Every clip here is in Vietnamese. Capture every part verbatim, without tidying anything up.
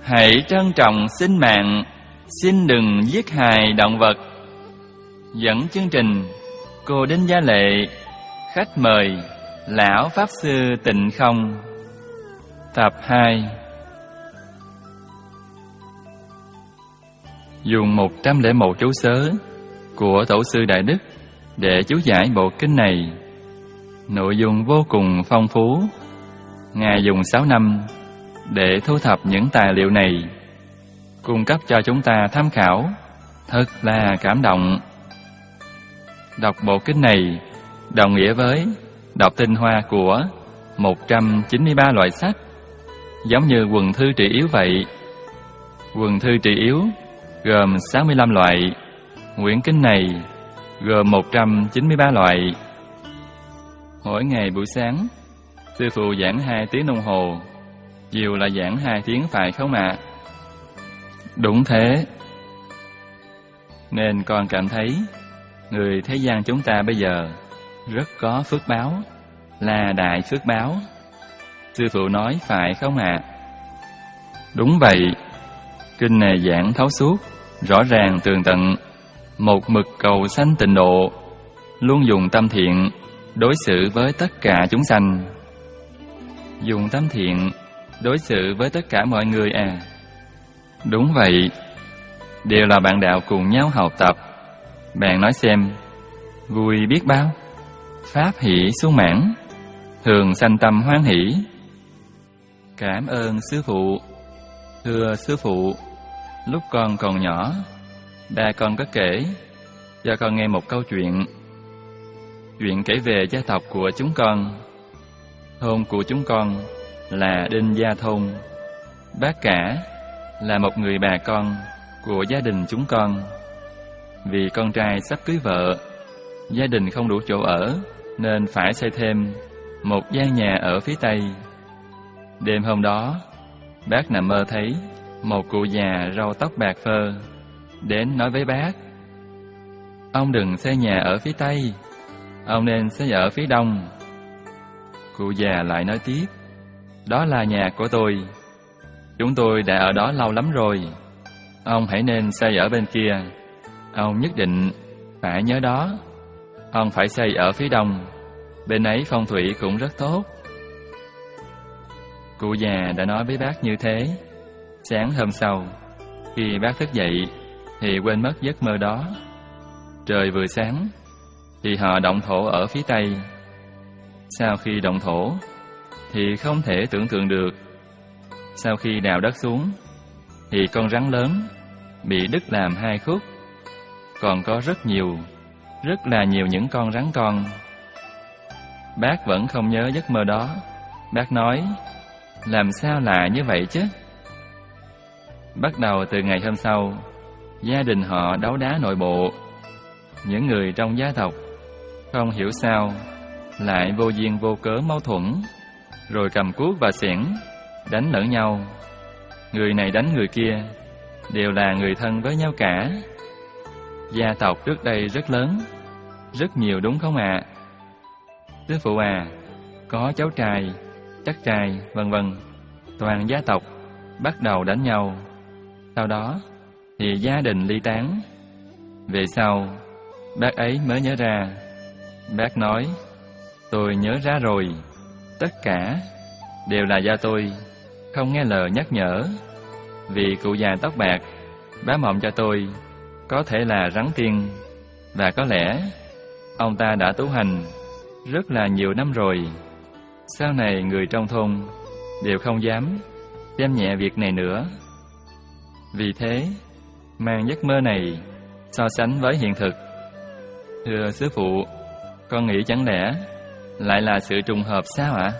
Hãy trân trọng sinh mạng, xin đừng giết hại động vật. Dẫn chương trình cô Đinh Gia Lệ, khách mời Lão Pháp Sư Tịnh Không. Tập hai. Dùng một trăm lẻ một chú sớ của Tổ sư Đại Đức để chú giải bộ kinh này. Nội dung vô cùng phong phú. Ngài dùng sáu năm để thu thập những tài liệu này, cung cấp cho chúng ta tham khảo, thật là cảm động. Đọc bộ kinh này đồng nghĩa với đọc tinh hoa của một trăm chín mươi ba loại sách, giống như quần thư trị yếu vậy. Quần thư trị yếu gồm sáu mươi lăm loại, quyển kinh này gồm một trăm chín mươi ba loại. Mỗi ngày buổi sáng, sư phụ giảng hai tiếng đồng hồ, chiều là giảng hai tiếng phải không ạ? Đúng thế. Nên con cảm thấy người thế gian chúng ta bây giờ rất có phước báo, là đại phước báo. Sư phụ nói phải không ạ? Đúng vậy. Kinh này giảng thấu suốt, rõ ràng tường tận, một mực cầu sanh tịnh độ, luôn dùng tâm thiện đối xử với tất cả chúng sanh. Dùng tâm thiện đối xử với tất cả mọi người à? Đúng vậy. Đều là bạn đạo cùng nhau học tập. Bạn nói xem, vui biết bao, pháp hỷ sung mãn, thường sanh tâm hoan hỷ. Cảm ơn sư phụ. Thưa sư phụ, lúc con còn nhỏ, ba con có kể cho con nghe một câu chuyện. Chuyện kể về gia tộc của chúng con. Thôn của chúng con là Đinh Gia Thôn. Bác cả là một người bà con của gia đình chúng con. Vì con trai sắp cưới vợ, gia đình không đủ chỗ ở nên phải xây thêm một gian nhà ở phía Tây. Đêm hôm đó, bác nằm mơ thấy một cụ già râu tóc bạc phơ đến nói với bác: ông đừng xây nhà ở phía Tây, ông nên xây ở phía Đông. Cụ già lại nói tiếp: đó là nhà của tôi, chúng tôi đã ở đó lâu lắm rồi, ông hãy nên xây ở bên kia. Ông nhất định phải nhớ đó. Ông phải xây ở phía Đông, bên ấy phong thủy cũng rất tốt. Cụ già đã nói với bác như thế. Sáng hôm sau, khi bác thức dậy thì quên mất giấc mơ đó. Trời vừa sáng thì họ động thổ ở phía Tây. Sau khi động thổ thì không thể tưởng tượng được, sau khi đào đất xuống thì con rắn lớn bị đứt làm hai khúc. Còn có rất nhiều, rất là nhiều những con rắn con. Bác vẫn không nhớ giấc mơ đó. Bác nói: làm sao lạ như vậy chứ? Bắt đầu từ ngày hôm sau, gia đình họ đấu đá nội bộ. Những người trong gia tộc không hiểu sao lại vô duyên vô cớ mâu thuẫn, rồi cầm cuốc và xẻng đánh lẫn nhau. Người này đánh người kia, đều là người thân với nhau cả. Gia tộc trước đây rất lớn, rất nhiều đúng không ạ? Sư phụ à, có cháu trai, chắc trai, vân vân. Toàn gia tộc bắt đầu đánh nhau. Sau đó thì gia đình ly tán. Về sau, bác ấy mới nhớ ra. Bác nói: tôi nhớ ra rồi, tất cả đều là do tôi không nghe lời nhắc nhở. Vì cụ già tóc bạc báo mộng cho tôi có thể là rắn tiên, và có lẽ ông ta đã tu hành rất là nhiều năm rồi. Sau này người trong thôn đều không dám xem nhẹ việc này nữa. Vì thế, mang giấc mơ này so sánh với hiện thực. Thưa sư phụ, con nghĩ chẳng lẽ lại là sự trùng hợp sao ạ?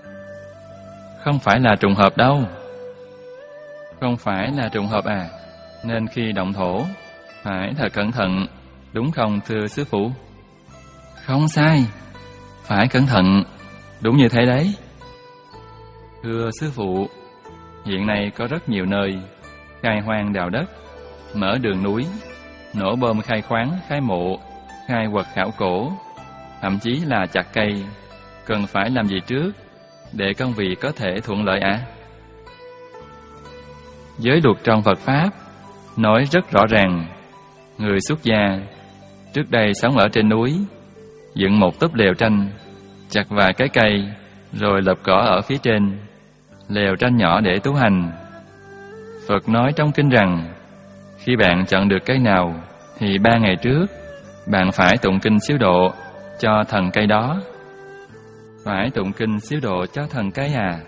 Không phải là trùng hợp đâu. Không phải là trùng hợp à? Nên khi động thổ phải thật cẩn thận, đúng không thưa sư phụ? Không sai, phải cẩn thận, đúng như thế đấy. Thưa sư phụ, hiện nay có rất nhiều nơi khai hoang đào đất, mở đường núi, nổ bom khai khoáng, khai mộ, khai quật khảo cổ, thậm chí là chặt cây. Cần phải làm gì trước để công việc có thể thuận lợi ạ? À? Giới luật trong Phật Pháp nói rất rõ ràng, người xuất gia trước đây sống ở trên núi, dựng một túp lều tranh, chặt vài cái cây, rồi lợp cỏ ở phía trên, lều tranh nhỏ để tu hành. Phật nói trong kinh rằng, khi bạn chọn được cây nào, thì ba ngày trước, bạn phải tụng kinh siêu độ cho thần cây đó. Phải tụng kinh siêu độ cho thần cây à?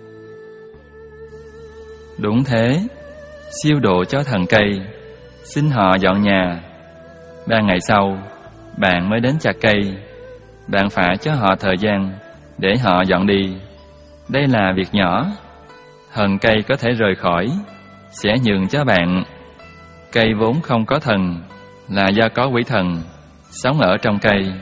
Đúng thế, siêu độ cho thần cây, xin họ dọn nhà. Ba ngày sau, bạn mới đến chặt cây. Bạn phải cho họ thời gian để họ dọn đi. Đây là việc nhỏ. Thần cây có thể rời khỏi, sẽ nhường cho bạn. Cây vốn không có thần, là do có quỷ thần sống ở trong cây.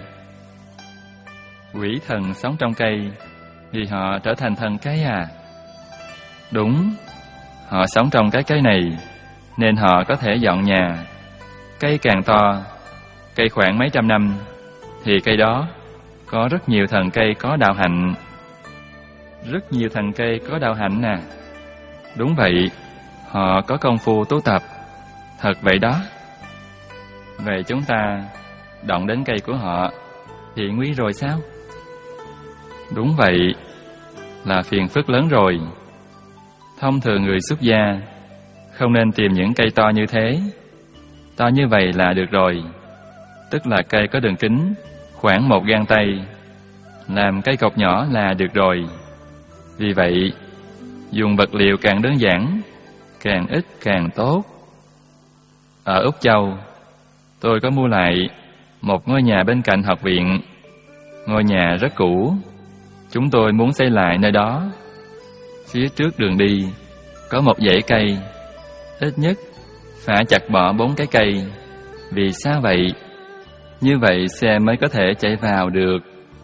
Quỷ thần sống trong cây thì họ trở thành thần cây à? Đúng, họ sống trong cái cây này nên họ có thể dọn nhà. Cây càng to, cây khoảng mấy trăm năm, thì cây đó có rất nhiều thần cây có đạo hạnh. Rất nhiều thần cây có đạo hạnh à? Đúng vậy, họ có công phu tu tập. Thật vậy đó. Vậy chúng ta động đến cây của họ thì nguy rồi sao? Đúng vậy, là phiền phức lớn rồi. Thông thường người xuất gia không nên tìm những cây to như thế. To như vậy là được rồi, tức là cây có đường kính khoảng một gang tay. Làm cây cột nhỏ là được rồi. Vì vậy, dùng vật liệu càng đơn giản, càng ít càng tốt. Ở Úc Châu, tôi có mua lại một ngôi nhà bên cạnh học viện. Ngôi nhà rất cũ, chúng tôi muốn xây lại nơi đó. Phía trước đường đi có một dãy cây, ít nhất phải chặt bỏ bốn cái cây. Vì sao vậy? Như vậy xe mới có thể chạy vào được.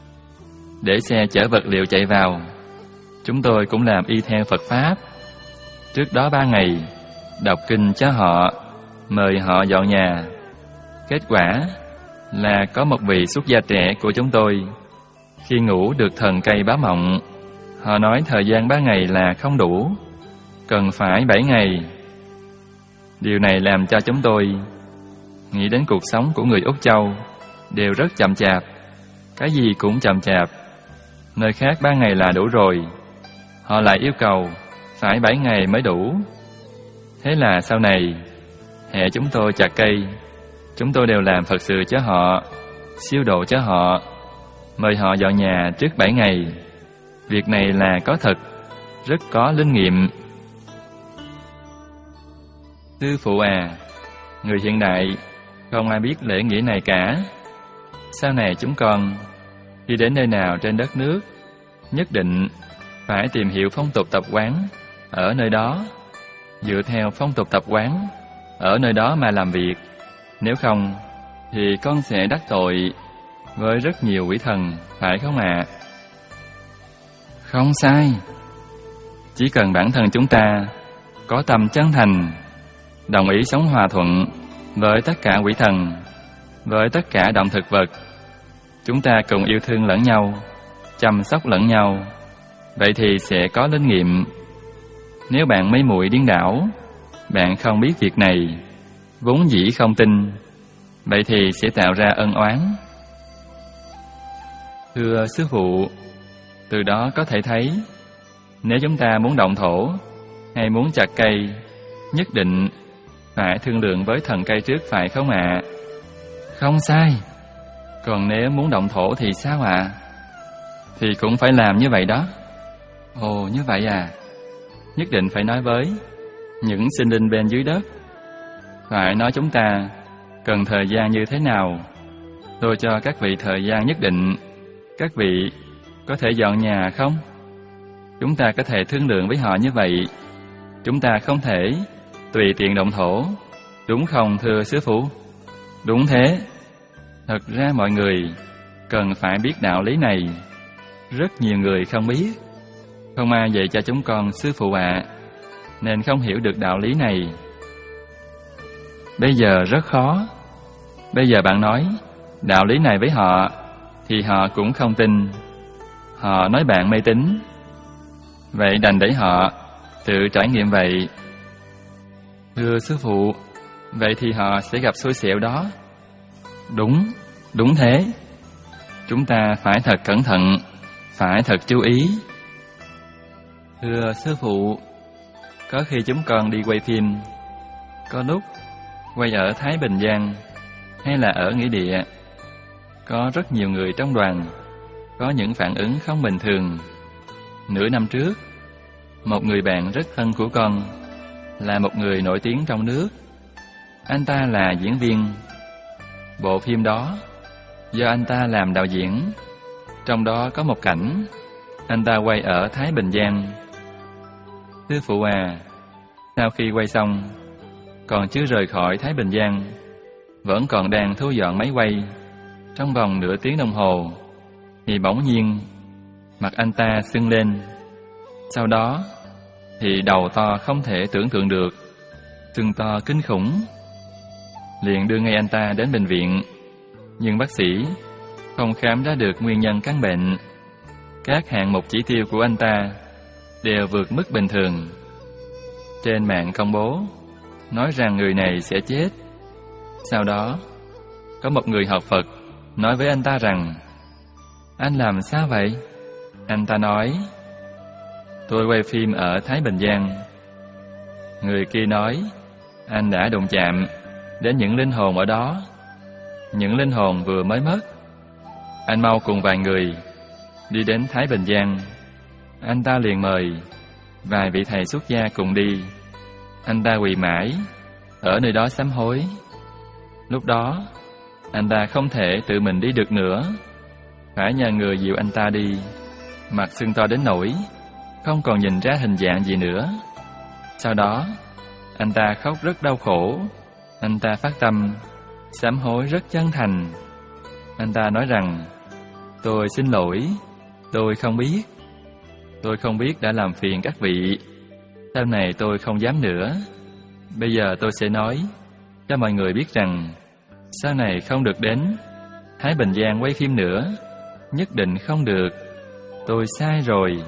Để xe chở vật liệu chạy vào, chúng tôi cũng làm y theo Phật Pháp. Trước đó ba ngày, đọc kinh cho họ, mời họ dọn nhà. Kết quả là có một vị xuất gia trẻ của chúng tôi, khi ngủ được thần cây báo mộng. Họ nói thời gian ba ngày là không đủ, cần phải bảy ngày. Điều này làm cho chúng tôi nghĩ đến cuộc sống của người Úc Châu đều rất chậm chạp, cái gì cũng chậm chạp. Nơi khác ba ngày là đủ rồi, họ lại yêu cầu phải bảy ngày mới đủ. Thế là sau này, hễ chúng tôi chặt cây, chúng tôi đều làm Phật sự cho họ, siêu độ cho họ, mời họ dọn nhà trước bảy ngày. Việc này là có thật, rất có linh nghiệm. Sư phụ à, người hiện đại không ai biết lễ nghĩa này cả. Sau này chúng con đi đến nơi nào trên đất nước, nhất định phải tìm hiểu phong tục tập quán ở nơi đó, dựa theo phong tục tập quán ở nơi đó mà làm việc. Nếu không thì con sẽ đắc tội với rất nhiều quỷ thần, phải không ạ? À? Không sai. Chỉ cần bản thân chúng ta có tâm chân thành, đồng ý sống hòa thuận với tất cả quỷ thần, với tất cả động thực vật, chúng ta cùng yêu thương lẫn nhau, chăm sóc lẫn nhau, vậy thì sẽ có linh nghiệm. Nếu bạn mê muội điên đảo, bạn không biết việc này, vốn dĩ không tin, vậy thì sẽ tạo ra ân oán. Thưa sư phụ, từ đó có thể thấy, nếu chúng ta muốn động thổ hay muốn chặt cây, nhất định phải thương lượng với thần cây trước, phải không ạ? À? Không sai. Còn nếu muốn động thổ thì sao ạ? À? Thì cũng phải làm như vậy đó. Ồ, như vậy à? Nhất định phải nói với những sinh linh bên dưới đất, phải nói chúng ta cần thời gian như thế nào. Tôi cho các vị thời gian nhất định. Các vị có thể dọn nhà không? Chúng ta có thể thương lượng với họ như vậy. Chúng ta không thể tùy tiện động thổ, đúng không thưa sư phụ? Đúng thế. Thật ra mọi người cần phải biết đạo lý này. Rất nhiều người không biết, không ai dạy cho chúng con sư phụ ạ, à, nên không hiểu được đạo lý này. Bây giờ rất khó. Bây giờ bạn nói đạo lý này với họ thì họ cũng không tin. Họ nói bạn mê tín. Vậy đành để họ tự trải nghiệm vậy. Thưa sư phụ, vậy thì họ sẽ gặp xui xẻo đó. Đúng, đúng thế. Chúng ta phải thật cẩn thận, phải thật chú ý. Thưa sư phụ, có khi chúng con đi quay phim, có lúc quay ở Thái Bình Giang hay là ở nghĩa địa, có rất nhiều người trong đoàn có những phản ứng không bình thường. Nửa năm trước, một người bạn rất thân của con là một người nổi tiếng trong nước. Anh ta là diễn viên. Bộ phim đó do anh ta làm đạo diễn. Trong đó có một cảnh anh ta quay ở Thái Bình Giang. Sư phụ à, sau khi quay xong, còn chưa rời khỏi Thái Bình Giang, vẫn còn đang thu dọn máy quay, trong vòng nửa tiếng đồng hồ, thì bỗng nhiên mặt anh ta sưng lên. Sau đó thì đầu to không thể tưởng tượng được, sưng to kinh khủng. Liền đưa ngay anh ta đến bệnh viện, nhưng bác sĩ không khám ra được nguyên nhân căn bệnh. Các hạng mục chỉ tiêu của anh ta đều vượt mức bình thường. Trên mạng công bố nói rằng người này sẽ chết. Sau đó có một người học Phật nói với anh ta rằng: anh làm sao vậy? Anh ta nói: tôi quay phim ở Thái Bình Giang. Người kia nói: anh đã đụng chạm đến những linh hồn ở đó. Những linh hồn vừa mới mất. Anh mau cùng vài người đi đến Thái Bình Giang. Anh ta liền mời vài vị thầy xuất gia cùng đi. Anh ta quỳ mãi ở nơi đó sám hối. Lúc đó anh ta không thể tự mình đi được nữa, phải nhờ người dìu anh ta đi. Mặt sưng to đến nỗi không còn nhìn ra hình dạng gì nữa. Sau đó anh ta khóc rất đau khổ. Anh ta phát tâm sám hối rất chân thành. Anh ta nói rằng: tôi xin lỗi, tôi không biết. Tôi không biết đã làm phiền các vị. Sau này tôi không dám nữa. Bây giờ tôi sẽ nói cho mọi người biết rằng sau này không được đến Thái Bình Giang quay phim nữa. Nhất định không được. Tôi sai rồi.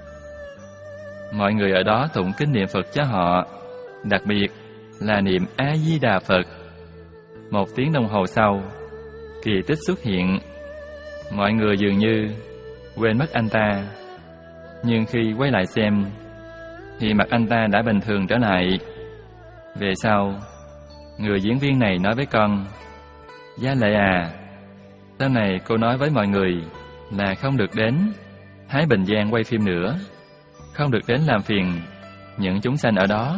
Mọi người ở đó tụng kinh niệm Phật cho họ, đặc biệt là niệm A-di-đà Phật. Một tiếng đồng hồ sau, kỳ tích xuất hiện. Mọi người dường như quên mất anh ta. Nhưng khi quay lại xem thì mặt anh ta đã bình thường trở lại. Về sau, người diễn viên này nói với con: Gia Lệ à, sau này cô nói với mọi người là không được đến Thái Bình Giang quay phim nữa, không được đến làm phiền những chúng sanh ở đó.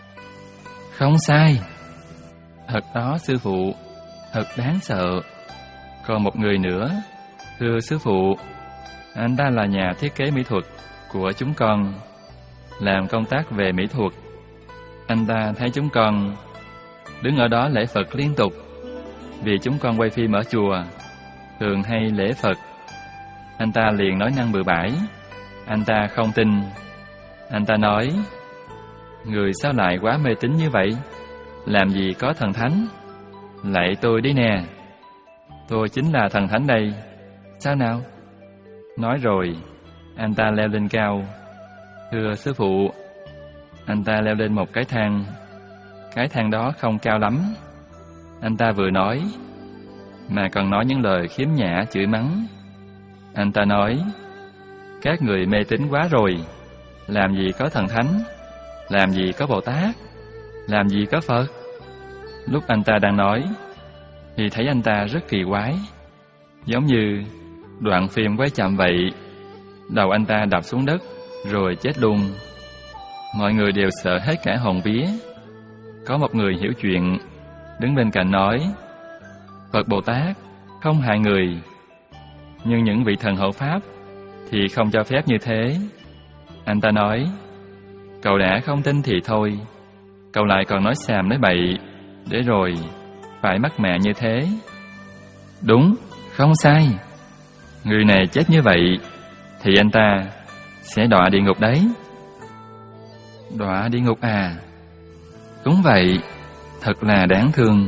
Không sai. Thật đó sư phụ, thật đáng sợ. Còn một người nữa, thưa sư phụ, anh ta là nhà thiết kế mỹ thuật của chúng con, làm công tác về mỹ thuật. Anh ta thấy chúng con đứng ở đó lễ Phật liên tục, vì chúng con quay phim ở chùa thường hay lễ Phật. Anh ta liền nói năng bừa bãi. Anh ta không tin. Anh ta nói: người sao lại quá mê tín như vậy? Làm gì có thần thánh? Lạy tôi đi nè, tôi chính là thần thánh đây. Sao nào? Nói rồi, anh ta leo lên cao. Thưa sư phụ, anh ta leo lên một cái thang. Cái thang đó không cao lắm. Anh ta vừa nói mà còn nói những lời khiếm nhã chửi mắng. Anh ta nói: các người mê tín quá rồi. Làm gì có thần thánh, làm gì có Bồ Tát, làm gì có Phật. Lúc anh ta đang nói thì thấy anh ta rất kỳ quái, giống như đoạn phim quay chậm vậy. Đầu anh ta đập xuống đất rồi chết luôn. Mọi người đều sợ hết cả hồn vía. Có một người hiểu chuyện đứng bên cạnh nói: Phật Bồ Tát không hại người, nhưng những vị thần hộ pháp thì không cho phép như thế. Anh ta nói: cậu đã không tin thì thôi, cậu lại còn nói xàm nói bậy, để rồi phải mắc mẹ như thế. Đúng, không sai. Người này chết như vậy thì anh ta sẽ đọa địa ngục đấy. Đọa địa ngục à? Đúng vậy, thật là đáng thương.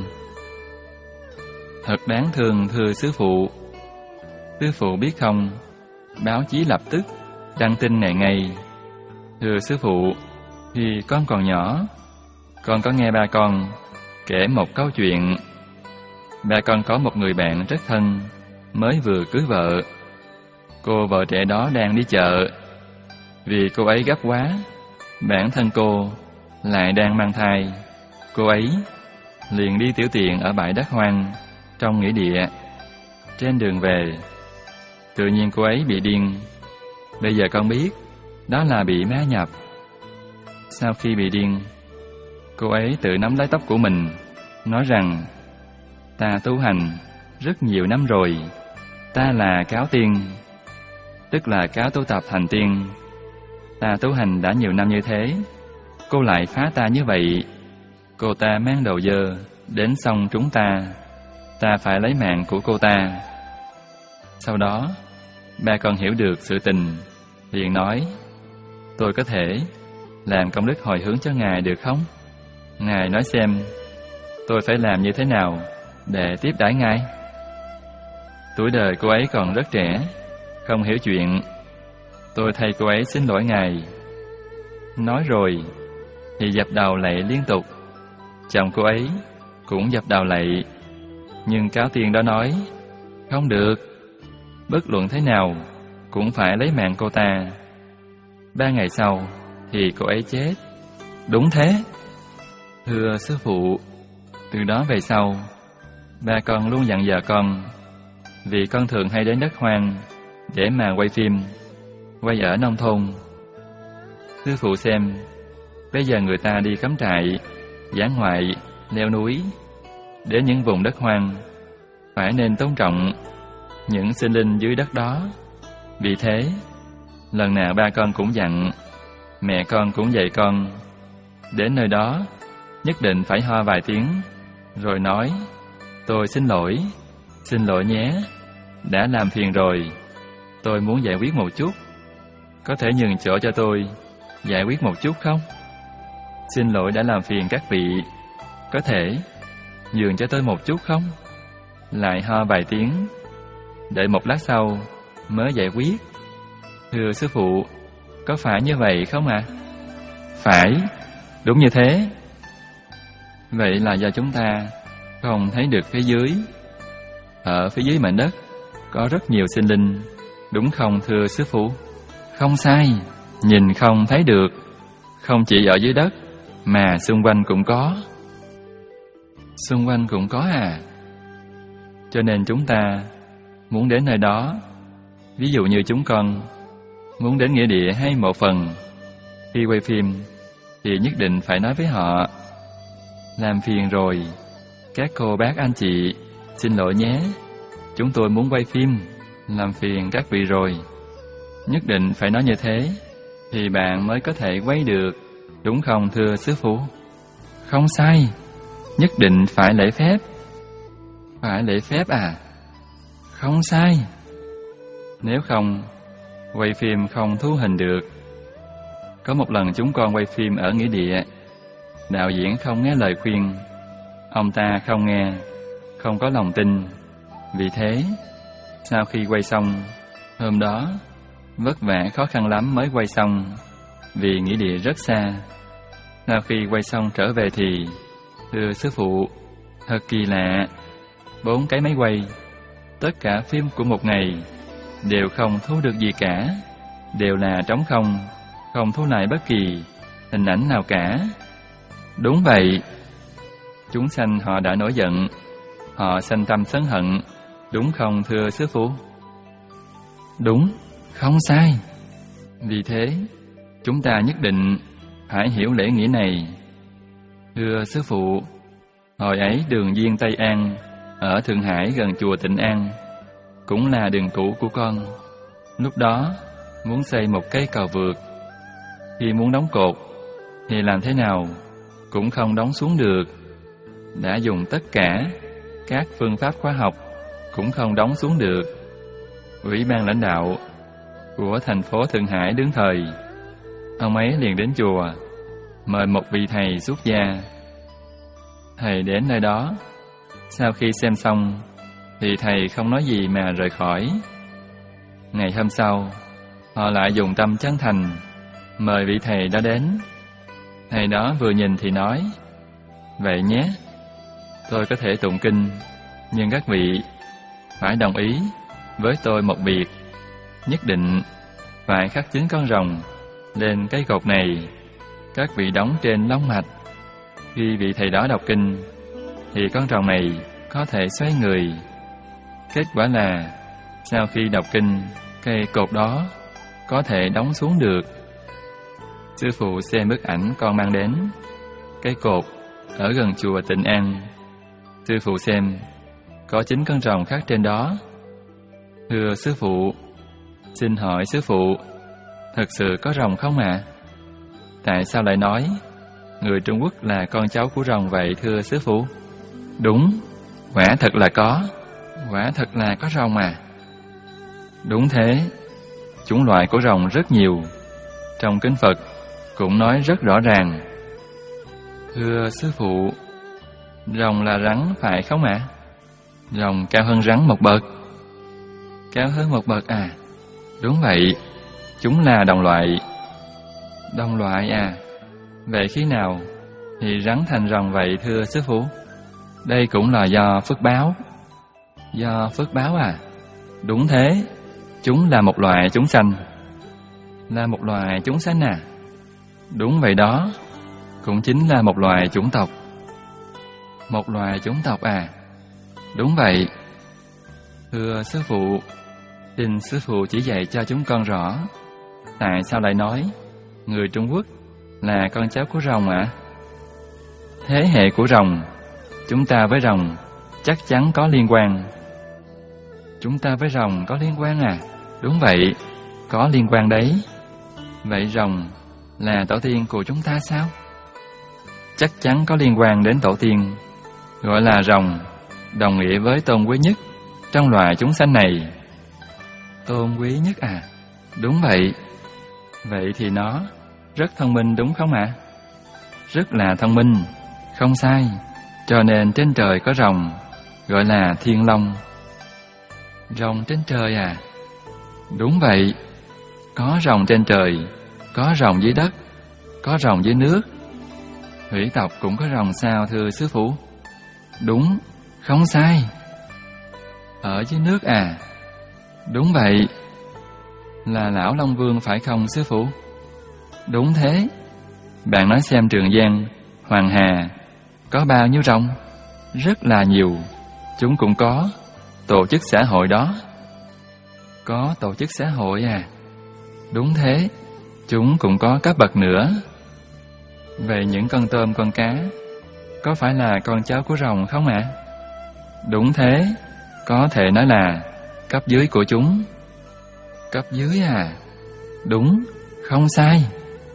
Thật đáng thương thưa sư phụ. Sư phụ biết không, báo chí lập tức đăng tin này ngay. Thưa sư phụ, khi con còn nhỏ, con có nghe ba con kể một câu chuyện. Ba con có một người bạn rất thân, mới vừa cưới vợ. Cô vợ trẻ đó đang đi chợ. Vì cô ấy gấp quá, bản thân cô lại đang mang thai. Cô ấy liền đi tiểu tiện ở bãi đất hoang trong nghĩa địa. Trên đường về, tự nhiên cô ấy bị điên. Bây giờ con biết đó là bị ma nhập. Sau khi bị điên, cô ấy tự nắm lấy tóc của mình, nói rằng: ta tu hành rất nhiều năm rồi, ta là cáo tiên, tức là cáo tu tập thành tiên. Ta tu hành đã nhiều năm như thế, cô lại phá ta như vậy. Cô ta mang đồ dơ đến sông chúng ta, ta phải lấy mạng của cô ta. Sau đó, ba con hiểu được sự tình, liền nói: tôi có thể làm công đức hồi hướng cho Ngài được không? Ngài nói xem, tôi phải làm như thế nào để tiếp đãi Ngài? Tuổi đời cô ấy còn rất trẻ, không hiểu chuyện. Tôi thay cô ấy xin lỗi Ngài. Nói rồi thì dập đầu lạy liên tục. Chồng cô ấy cũng dập đầu lạy. Nhưng cáo tiên đó nói: không được, bất luận thế nào cũng phải lấy mạng cô ta. Ba ngày sau thì cô ấy chết. Đúng thế. Thưa sư phụ, từ đó về sau, ba con luôn dặn dò con, vì con thường hay đến đất hoang để mà quay phim, quay ở nông thôn. Sư phụ xem, bây giờ người ta đi cắm trại, dã ngoại, leo núi, đến những vùng đất hoang, phải nên tôn trọng những sinh linh dưới đất đó. Vì thế, lần nào ba con cũng dặn, mẹ con cũng dạy con, đến nơi đó nhất định phải ho vài tiếng, rồi nói: tôi xin lỗi, xin lỗi nhé, đã làm phiền rồi, tôi muốn giải quyết một chút, có thể nhường chỗ cho tôi giải quyết một chút không? Xin lỗi đã làm phiền các vị, có thể nhường cho tôi một chút không? Lại ho vài tiếng, đợi một lát sau mới giải quyết. Thưa sư phụ, có phải như vậy không ạ? À? Phải, đúng như thế. Vậy là do chúng ta không thấy được phía dưới. Ở phía dưới mảnh đất có rất nhiều sinh linh, đúng không thưa sư phụ? Không sai, nhìn không thấy được. Không chỉ ở dưới đất mà xung quanh cũng có. Xung quanh cũng có à? Cho nên chúng ta muốn đến nơi đó, ví dụ như chúng con muốn đến nghĩa địa hay mộ phần, khi quay phim thì nhất định phải nói với họ: làm phiền rồi, các cô bác anh chị, xin lỗi nhé, chúng tôi muốn quay phim, làm phiền các vị rồi. Nhất định phải nói như thế thì bạn mới có thể quay được, đúng không thưa sư phụ? Không sai, nhất định phải lễ phép. Phải lễ phép à? Không sai. Nếu không, quay phim không thu hình được. Có một lần chúng con quay phim ở nghĩa địa, đạo diễn không nghe lời khuyên. Ông ta không nghe, không có lòng tin. Vì thế, sau khi quay xong, hôm đó vất vả khó khăn lắm mới quay xong, vì nghĩa địa rất xa. Sau khi quay xong trở về thì, thưa sư phụ, thật kỳ lạ, bốn cái máy quay, tất cả phim của một ngày đều không thu được gì cả, đều là trống không, không thu lại bất kỳ hình ảnh nào cả. Đúng vậy, chúng sanh họ đã nổi giận, họ sanh tâm sân hận, đúng không thưa sư phụ? Đúng, không sai. Vì thế, chúng ta nhất định phải hiểu lễ nghĩa này. Thưa sư phụ, hồi ấy đường Diên Tây An ở Thượng Hải gần chùa Tịnh An, cũng là đường cũ của con. Lúc đó muốn xây một cây cầu vượt, khi muốn đóng cột thì làm thế nào cũng không đóng xuống được. Đã dùng tất cả các phương pháp khoa học cũng không đóng xuống được. Ủy ban lãnh đạo của thành phố Thượng Hải đứng thời, ông ấy liền đến chùa mời một vị thầy xuất gia. Thầy đến nơi đó, sau khi xem xong thì thầy không nói gì mà rời khỏi. Ngày hôm sau, họ lại dùng tâm chân thành mời vị thầy đó đến. Thầy đó vừa nhìn thì nói: Vậy nhé, tôi có thể tụng kinh, nhưng các vị phải đồng ý với tôi một việc, nhất định phải khắc chính con rồng lên cái cột này. Các vị đóng trên long mạch. Khi vị thầy đó đọc kinh thì con rồng này có thể xoay người. Kết quả là sau khi đọc kinh, cây cột đó có thể đóng xuống được. Sư phụ xem bức ảnh con mang đến. Cây cột ở gần chùa Tịnh An. Sư phụ xem có chín con rồng khác trên đó. Thưa sư phụ, xin hỏi sư phụ, thật sự có rồng không ạ? À? Tại sao lại nói người Trung Quốc là con cháu của rồng vậy thưa sư phụ? Đúng, quả thật là có. Quả thật là có rồng à? Đúng thế, chủng loại của rồng rất nhiều. Trong kinh Phật cũng nói rất rõ ràng. Thưa sư phụ, rồng là rắn phải không ạ? À? Rồng cao hơn rắn một bậc. Cao hơn một bậc à? Đúng vậy, chúng là đồng loại. Đồng loại à? Vậy khi nào thì rắn thành rồng vậy thưa sư phụ? Đây cũng là do phước báo. Do phước báo à? Đúng thế, chúng là một loài chúng sanh. Là một loài chúng sanh à? Đúng vậy đó, cũng chính là một loài chủng tộc. Một loài chủng tộc à? Đúng vậy. Thưa sư phụ, xin sư phụ chỉ dạy cho chúng con rõ, tại sao lại nói người Trung Quốc là con cháu của rồng ạ? À? Thế hệ của rồng, chúng ta với rồng chắc chắn có liên quan. Chúng ta với rồng có liên quan à? Đúng vậy, có liên quan đấy. Vậy rồng là tổ tiên của chúng ta sao? Chắc chắn có liên quan đến tổ tiên. Gọi là rồng, đồng nghĩa với tôn quý nhất trong loài chúng sanh này. Tôn quý nhất à? Đúng vậy. Vậy thì nó rất thông minh đúng không ạ? À? Rất là thông minh, không sai. Cho nên trên trời có rồng, gọi là thiên long. Rồng trên trời à? Đúng vậy. Có rồng trên trời, có rồng dưới đất, có rồng dưới nước. Thủy tộc cũng có rồng sao thưa sư phụ? Đúng, không sai. Ở dưới nước à? Đúng vậy. Là lão Long Vương phải không sư phụ? Đúng thế. Bạn nói xem Trường Giang, Hoàng Hà có bao nhiêu rồng? Rất là nhiều. Chúng cũng có tổ chức xã hội đó. Có tổ chức xã hội à? Đúng thế. Chúng cũng có cấp bậc nữa. Vậy những con tôm con cá có phải là con cháu của rồng không ạ? À? Đúng thế. Có thể nói là cấp dưới của chúng. Cấp dưới à? Đúng, không sai.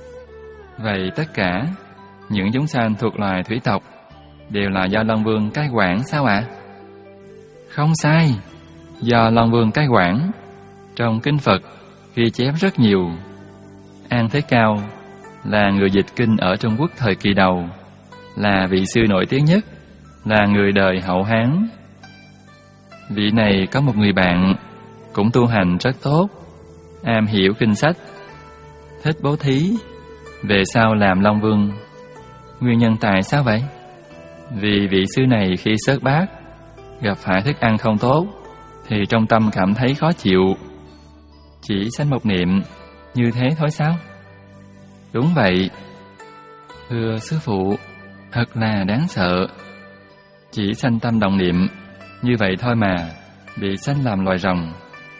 Vậy tất cả những chúng sanh thuộc loài thủy tộc đều là do Long Vương cai quản sao ạ? À? Không sai. Do Long Vương cai quản. Trong kinh Phật ghi chép rất nhiều. An Thế Cao là người dịch kinh ở Trung Quốc thời kỳ đầu, là vị sư nổi tiếng nhất, là người đời Hậu Hán. Vị này có một người bạn cũng tu hành rất tốt, am hiểu kinh sách, thích bố thí, về sau làm Long Vương. Nguyên nhân tại sao vậy? Vì vị sư này khi xớt bát, gặp phải thức ăn không tốt, thì trong tâm cảm thấy khó chịu. Chỉ sanh một niệm như thế thôi sao? Đúng vậy. Thưa sư phụ, thật là đáng sợ. Chỉ sanh tâm đồng niệm như vậy thôi mà bị sanh làm loài rồng.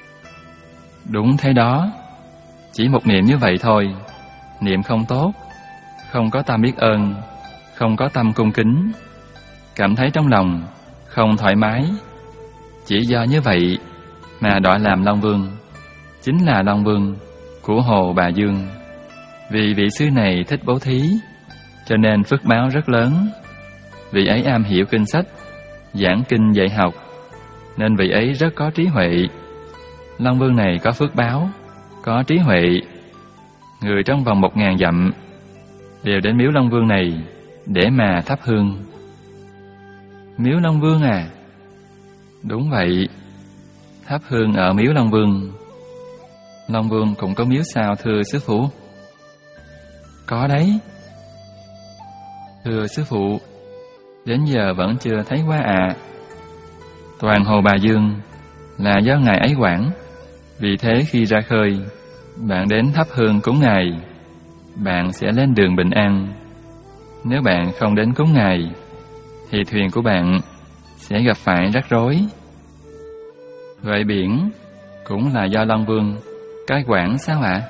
Đúng thế đó. Chỉ một niệm như vậy thôi, niệm không tốt, không có tâm biết ơn, không có tâm cung kính, cảm thấy trong lòng không thoải mái. Chỉ do như vậy mà đọa làm Long Vương, chính là Long Vương của Hồ Bà Dương. Vì vị sư này thích bố thí, cho nên phước báo rất lớn. Vị ấy am hiểu kinh sách, giảng kinh dạy học, nên vị ấy rất có trí huệ. Long Vương này có phước báo, có trí huệ. Người trong vòng một ngàn dặm đều đến miếu Long Vương này để mà thắp hương. Miếu Long Vương à? Đúng vậy. Thắp hương ở miếu Long Vương. Long Vương cũng có miếu sao thưa sư phụ? Có đấy. Thưa sư phụ, đến giờ vẫn chưa thấy qua ạ. À. Toàn hồ Bà Dương là do Ngài ấy quản, vì thế khi ra khơi, bạn đến thắp hương cúng Ngài, bạn sẽ lên đường bình an. Nếu bạn không đến cúng Ngài, thì thuyền của bạn sẽ gặp phải rắc rối. Vậy biển cũng là do Long Vương cai quản sao ạ? À?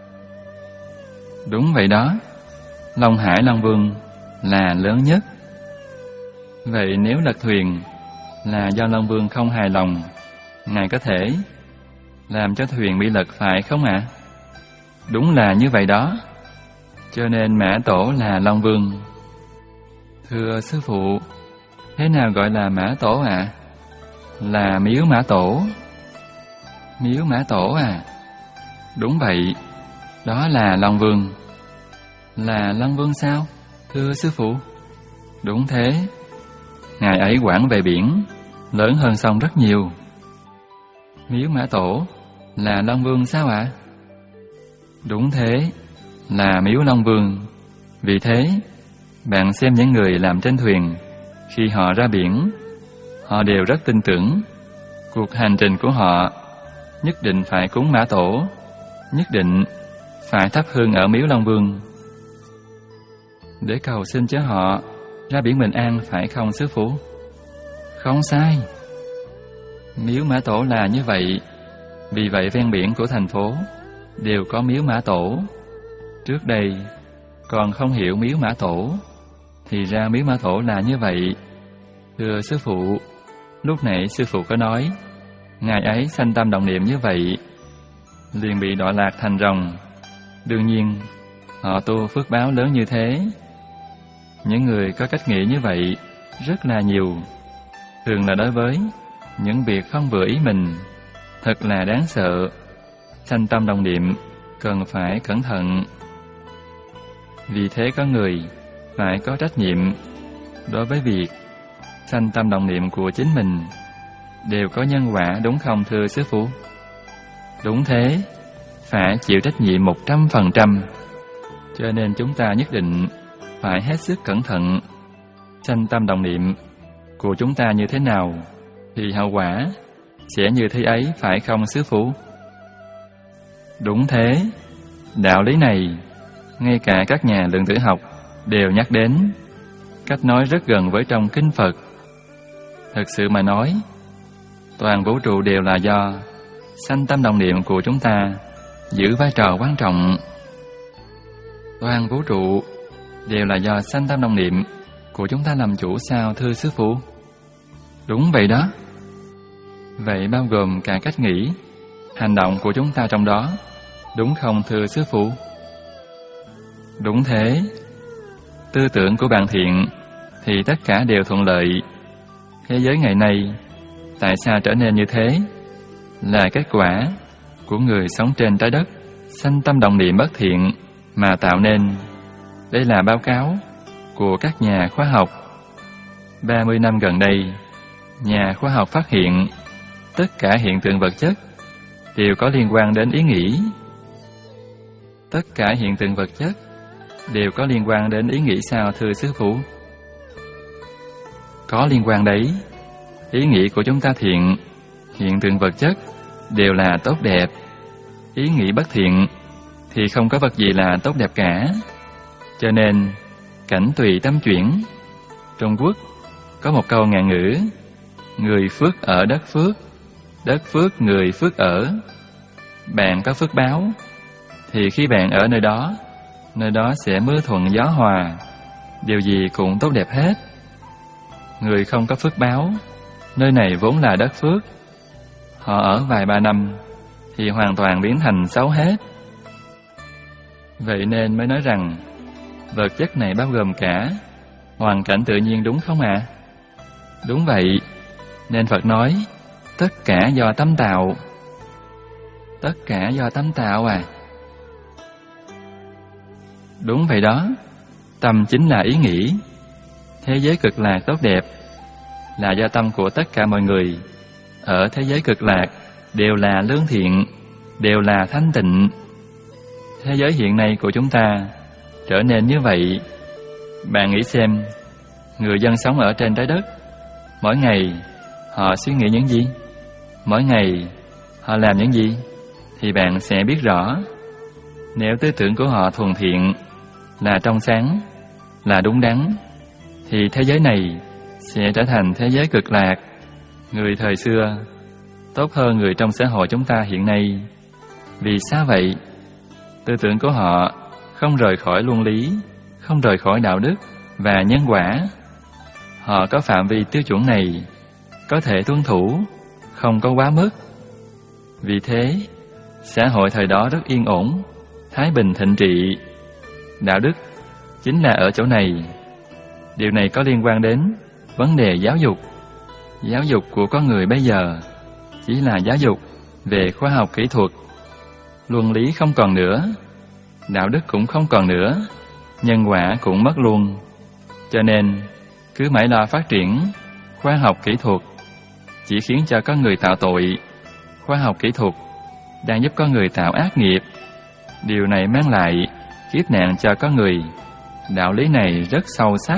Đúng vậy đó, Long Hải Long Vương là lớn nhất. Vậy nếu lật thuyền là do Long Vương không hài lòng, Ngài có thể làm cho thuyền bị lật phải không ạ? À? Đúng là như vậy đó, cho nên Mã Tổ là Long Vương. Thưa sư phụ, thế nào gọi là Mã Tổ ạ? À? Là Miếu Mã Tổ. Miếu Mã Tổ à? Đúng vậy, đó là Long Vương. Là Long Vương sao, thưa sư phụ? Đúng thế, Ngài ấy quản về biển, lớn hơn sông rất nhiều. Miếu Mã Tổ là Long Vương sao ạ? À? Đúng thế, là Miếu Long Vương. Vì thế, bạn xem những người làm trên thuyền, khi họ ra biển, họ đều rất tin tưởng cuộc hành trình của họ nhất định phải cúng Mã Tổ, nhất định phải thắp hương ở Miếu Long Vương để cầu xin cho họ ra biển bình an, phải không sư phụ? Không sai, Miếu Mã Tổ là như vậy. Vì vậy ven biển của thành phố đều có Miếu Mã Tổ. Trước đây còn không hiểu Miếu Mã Tổ, thì ra Miếu Mã Tổ là như vậy. Thưa sư phụ, lúc nãy sư phụ có nói Ngài ấy sanh tâm động niệm như vậy, liền bị đọa lạc thành rồng. Đương nhiên họ tu phước báo lớn như thế. Những người có cách nghĩ như vậy rất là nhiều, thường là đối với những việc không vừa ý mình. Thật là đáng sợ. Sanh tâm động niệm cần phải cẩn thận. Vì thế có người phải có trách nhiệm đối với việc sanh tâm động niệm của chính mình, đều có nhân quả, đúng không thưa sư phụ? Đúng thế, phải chịu trách nhiệm một trăm phần trăm. Cho nên chúng ta nhất định phải hết sức cẩn thận. Sanh tâm động niệm của chúng ta như thế nào, thì hậu quả sẽ như thế ấy, phải không sư phụ? Đúng thế, đạo lý này ngay cả các nhà lượng tử học đều nhắc đến. Cách nói rất gần với trong kinh Phật. Thật sự mà nói, toàn vũ trụ đều là do sanh tâm động niệm của chúng ta giữ vai trò quan trọng. Toàn vũ trụ đều là do sanh tâm động niệm của chúng ta làm chủ sao thưa sư phụ? Đúng vậy đó. Vậy bao gồm cả cách nghĩ, hành động của chúng ta trong đó, đúng không thưa sư phụ? Đúng thế. Tư tưởng của bạn thiện thì tất cả đều thuận lợi. Thế giới ngày nay tại sao trở nên như thế? Là kết quả của người sống trên trái đất sanh tâm động niệm bất thiện mà tạo nên. Đây là báo cáo của các nhà khoa học. ba mươi năm gần đây, nhà khoa học phát hiện tất cả hiện tượng vật chất đều có liên quan đến ý nghĩ. Tất cả hiện tượng vật chất đều có liên quan đến ý nghĩ sao thưa sư phụ? Có liên quan đấy. Ý nghĩ của chúng ta thiện, hiện tượng vật chất đều là tốt đẹp. Ý nghĩ bất thiện thì không có vật gì là tốt đẹp cả. Cho nên, cảnh tùy tâm chuyển. Trung Quốc có một câu ngạn ngữ: người phước ở đất phước, đất phước người phước ở. Bạn có phước báo, thì khi bạn ở nơi đó, nơi đó sẽ mưa thuận gió hòa, điều gì cũng tốt đẹp hết. Người không có phước báo, nơi này vốn là đất phước, họ ở vài ba năm thì hoàn toàn biến thành xấu hết. Vậy nên mới nói rằng vật chất này bao gồm cả hoàn cảnh tự nhiên, đúng không ạ? À? Đúng vậy, nên Phật nói tất cả do tâm tạo. Tất cả do tâm tạo à? Đúng vậy đó, tâm chính là ý nghĩ. Thế giới cực lạc tốt đẹp là do tâm của tất cả mọi người ở thế giới cực lạc đều là lương thiện, đều là thanh tịnh. Thế giới hiện nay của chúng ta trở nên như vậy. Bạn nghĩ xem, người dân sống ở trên trái đất, mỗi ngày họ suy nghĩ những gì, mỗi ngày họ làm những gì, thì bạn sẽ biết rõ. Nếu tư tưởng của họ thuần thiện, là trong sáng, là đúng đắn, thì thế giới này sẽ trở thành thế giới cực lạc. Người thời xưa tốt hơn người trong xã hội chúng ta hiện nay. Vì sao vậy? Tư tưởng của họ không rời khỏi luân lý, không rời khỏi đạo đức và nhân quả. Họ có phạm vi tiêu chuẩn này, có thể tuân thủ, không có quá mức. Vì thế, xã hội thời đó rất yên ổn, thái bình thịnh trị. Đạo đức chính là ở chỗ này. Điều này có liên quan đến vấn đề giáo dục. Giáo dục của con người bây giờ chỉ là giáo dục về khoa học kỹ thuật. Luân lý không còn nữa, đạo đức cũng không còn nữa, nhân quả cũng mất luôn. Cho nên, cứ mãi lo phát triển khoa học kỹ thuật chỉ khiến cho con người tạo tội. Khoa học kỹ thuật đang giúp con người tạo ác nghiệp. Điều này mang lại kiếp nạn cho con người. Đạo lý này rất sâu sắc.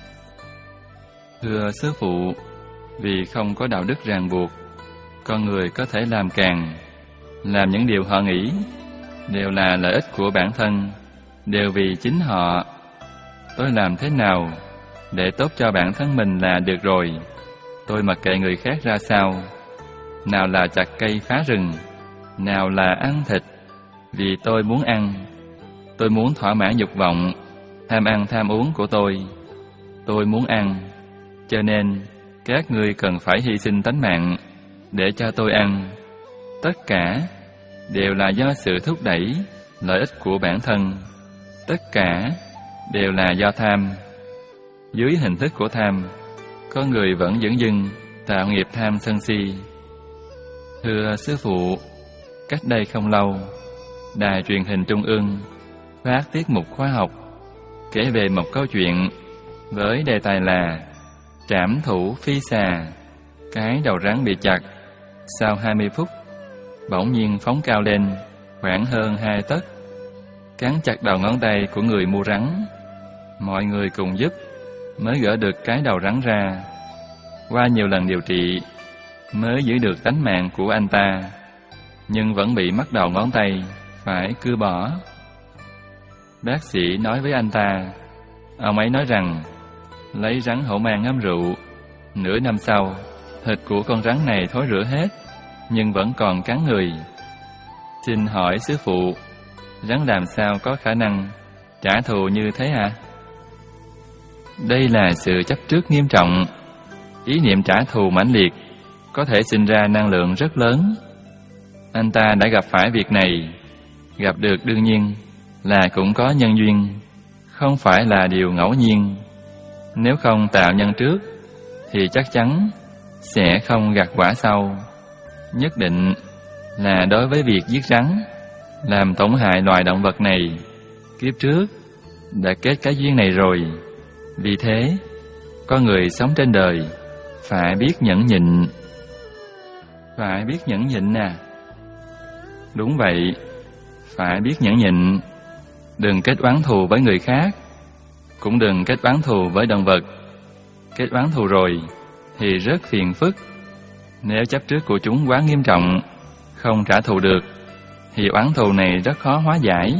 Thưa sư phụ, vì không có đạo đức ràng buộc, con người có thể làm càng, làm những điều họ nghĩ đều là lợi ích của bản thân, đều vì chính họ. Tôi làm thế nào để tốt cho bản thân mình là được rồi. Tôi mặc kệ người khác ra sao. Nào là chặt cây phá rừng, nào là ăn thịt, vì tôi muốn ăn. Tôi muốn thỏa mãn dục vọng, tham ăn tham uống của tôi. Tôi muốn ăn, cho nên các ngươi cần phải hy sinh tánh mạng để cho tôi ăn. Tất cả đều là do sự thúc đẩy lợi ích của bản thân. Tất cả đều là do tham. Dưới hình thức của tham, con người vẫn dửng dưng tạo nghiệp tham sân si. Thưa sư phụ, cách đây không lâu, đài truyền hình Trung ương phát tiết mục khoa học kể về một câu chuyện với đề tài là trảm thủ phi xà. Cái đầu rắn bị chặt, sau hai mươi phút bỗng nhiên phóng cao lên khoảng hơn hai tấc, cắn chặt đầu ngón tay của người mua rắn. Mọi người cùng giúp mới gỡ được cái đầu rắn ra. Qua nhiều lần điều trị mới giữ được tánh mạng của anh ta, nhưng vẫn bị mất đầu ngón tay, phải cưa bỏ. Bác sĩ nói với anh ta, ông ấy nói rằng lấy rắn hổ mang ngâm rượu, nửa năm sau thịt của con rắn này thối rữa hết, nhưng vẫn còn cắn người. Xin hỏi sư phụ, rắn làm sao có khả năng trả thù như thế à? Đây là sự chấp trước nghiêm trọng. Ý niệm trả thù mãnh liệt có thể sinh ra năng lượng rất lớn. Anh ta đã gặp phải việc này, gặp được đương nhiên là cũng có nhân duyên, không phải là điều ngẫu nhiên. Nếu không tạo nhân trước thì chắc chắn sẽ không gặt quả sau. Nhất định là đối với việc giết rắn, làm tổn hại loài động vật này, kiếp trước đã kết cái duyên này rồi. Vì thế, con người sống trên đời phải biết nhẫn nhịn. Phải biết nhẫn nhịn à? Đúng vậy, phải biết nhẫn nhịn. Đừng kết oán thù với người khác, cũng đừng kết oán thù với động vật. Kết oán thù rồi thì rất phiền phức. Nếu chấp trước của chúng quá nghiêm trọng, không trả thù được, thì oán thù này rất khó hóa giải.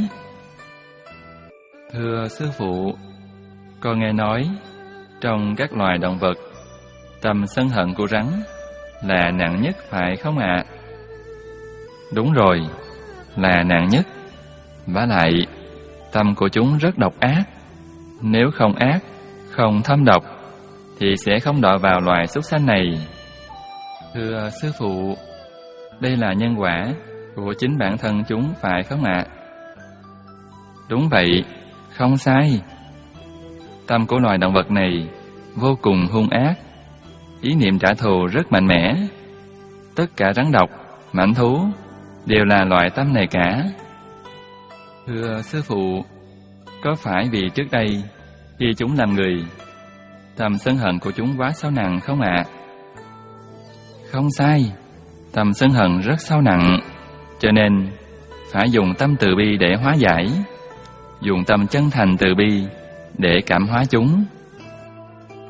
Thưa sư phụ, con nghe nói trong các loài động vật, tâm sân hận của rắn là nặng nhất phải không ạ? À? Đúng rồi, là nặng nhất. Vả lại, tâm của chúng rất độc ác. Nếu không ác, không thâm độc, thì sẽ không đọa vào loài súc sanh này. Thưa sư phụ, đây là nhân quả của chính bản thân chúng phải không ạ? À? Đúng vậy, không sai. Tâm của loài động vật này vô cùng hung ác, ý niệm trả thù rất mạnh mẽ. Tất cả rắn độc, mãnh thú đều là loại tâm này cả. Thưa sư phụ, có phải vì trước đây khi chúng làm người, tâm sân hận của chúng quá sâu nặng không ạ? À? Không sai, tâm sân hận rất sâu nặng, cho nên phải dùng tâm từ bi để hóa giải, dùng tâm chân thành từ bi để cảm hóa chúng.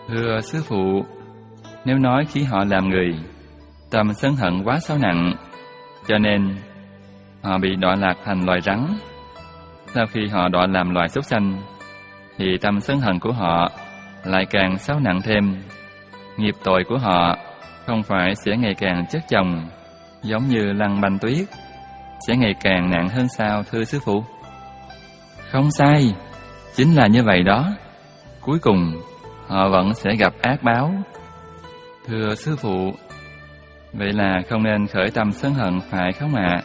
Thưa sư phụ, nếu nói khi họ làm người, tâm sân hận quá sâu nặng, cho nên họ bị đọa lạc thành loài rắn. Sau khi họ đọa làm loài súc sanh, thì tâm sân hận của họ lại càng sâu nặng thêm. Nghiệp tội của họ không phải sẽ ngày càng chất chồng, giống như lăn banh tuyết, sẽ ngày càng nặng hơn sao, thưa sư phụ? Không sai, chính là như vậy đó. Cuối cùng họ vẫn sẽ gặp ác báo. Thưa sư phụ, vậy là không nên khởi tâm sân hận phải không ạ?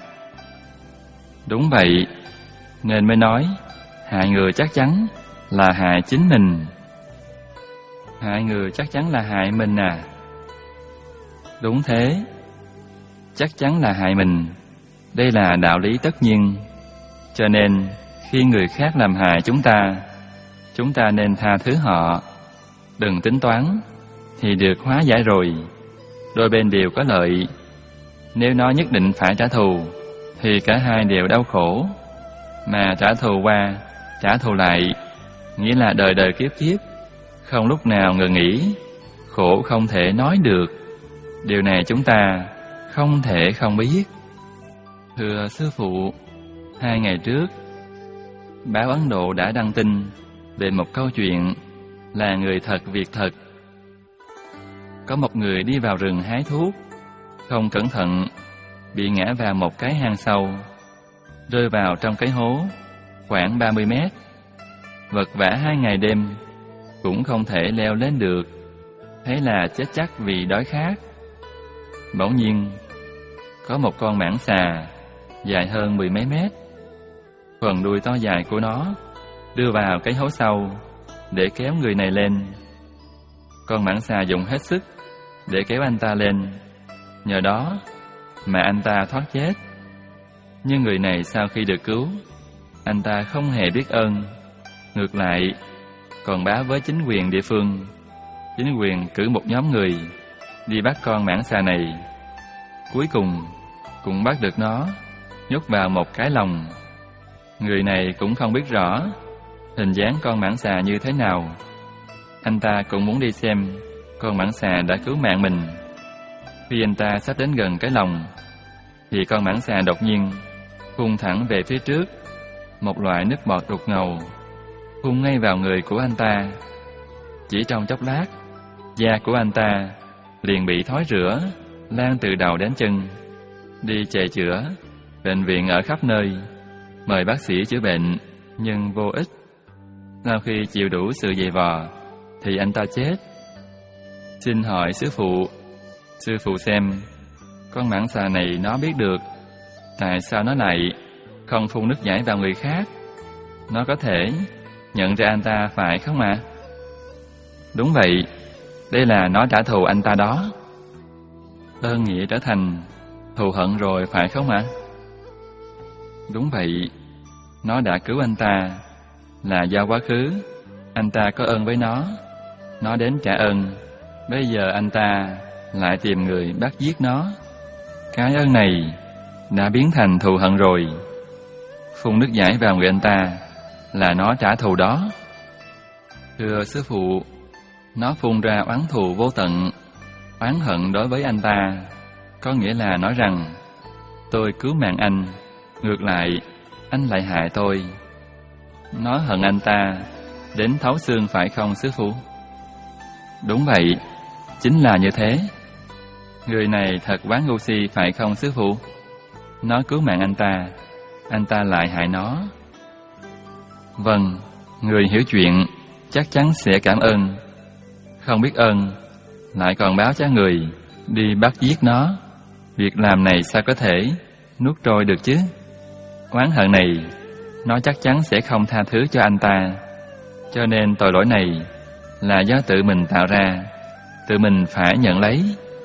Đúng vậy, nên mới nói hại người chắc chắn là hại chính mình. Hại người chắc chắn là hại mình à? Đúng thế, chắc chắn là hại mình. Đây là đạo lý tất nhiên. Cho nên khi người khác làm hại chúng ta, chúng ta nên tha thứ họ, đừng tính toán, thì được hóa giải rồi. Đôi bên đều có lợi. Nếu nó nhất định phải trả thù, thì cả hai đều đau khổ. Mà trả thù qua, trả thù lại, nghĩa là đời đời kiếp kiếp, không lúc nào ngừng nghỉ, khổ không thể nói được. Điều này chúng ta không thể không biết. Thưa sư phụ, hai ngày trước, báo Ấn Độ đã đăng tin về một câu chuyện là người thật việc thật. Có một người đi vào rừng hái thuốc, không cẩn thận bị ngã vào một cái hang sâu, rơi vào trong cái hố khoảng ba mươi mét. Vật vã hai ngày đêm cũng không thể leo lên được, thế là chết chắc vì đói khát. Bỗng nhiên có một con mãng xà dài hơn mười mấy mét, phần đuôi to dài của nó đưa vào cái hố sâu để kéo người này lên. Con mãng xà dùng hết sức để kéo anh ta lên, nhờ đó mà anh ta thoát chết. Nhưng người này sau khi được cứu, anh ta không hề biết ơn, ngược lại còn báo với chính quyền địa phương. Chính quyền cử một nhóm người đi bắt con mãng xà này. Cuối cùng cũng bắt được nó, nhốt vào một cái lồng. Người này cũng không biết rõ hình dáng con mãng xà như thế nào. Anh ta cũng muốn đi xem con mãng xà đã cứu mạng mình. Khi anh ta sắp đến gần cái lồng, thì con mãng xà đột nhiên phun thẳng về phía trước một loại nước bọt đục ngầu, phun ngay vào người của anh ta. Chỉ trong chốc lát, da của anh ta liền bị thối rữa, lan từ đầu đến chân. Đi chạy chữa, bệnh viện ở khắp nơi, mời bác sĩ chữa bệnh, nhưng vô ích. Sau khi chịu đủ sự dày vò, thì anh ta chết. Xin hỏi sư phụ, sư phụ xem, con mãng xà này nó biết được tại sao nó lại không phun nước giải vào người khác? Nó có thể nhận ra anh ta phải không ạ? À? Đúng vậy, đây là nó trả thù anh ta đó. Ơn nghĩa trở thành thù hận rồi phải không ạ? À? Đúng vậy, nó đã cứu anh ta là do quá khứ anh ta có ơn với nó, nó đến trả ơn. Bây giờ anh ta lại tìm người bắt giết nó. Cái ơn này đã biến thành thù hận rồi. Phun nước giải vào người anh ta là nó trả thù đó. Thưa sư phụ, nó phun ra oán thù vô tận, oán hận đối với anh ta, có nghĩa là nói rằng tôi cứu mạng anh, ngược lại anh lại hại tôi. Nó hận anh ta đến thấu xương phải không sư phụ? Đúng vậy, chính là như thế. Người này thật quá ngu si phải không sư phụ? Nó cứu mạng anh ta, anh ta lại hại nó. Vâng, người hiểu chuyện chắc chắn sẽ cảm ơn. Không biết ơn lại còn báo cho người đi bắt giết nó. Việc làm này sao có thể nuốt trôi được chứ? Oán hận này nó chắc chắn sẽ không tha thứ cho anh ta. Cho nên tội lỗi này là do tự mình tạo ra, tự mình phải nhận lấy.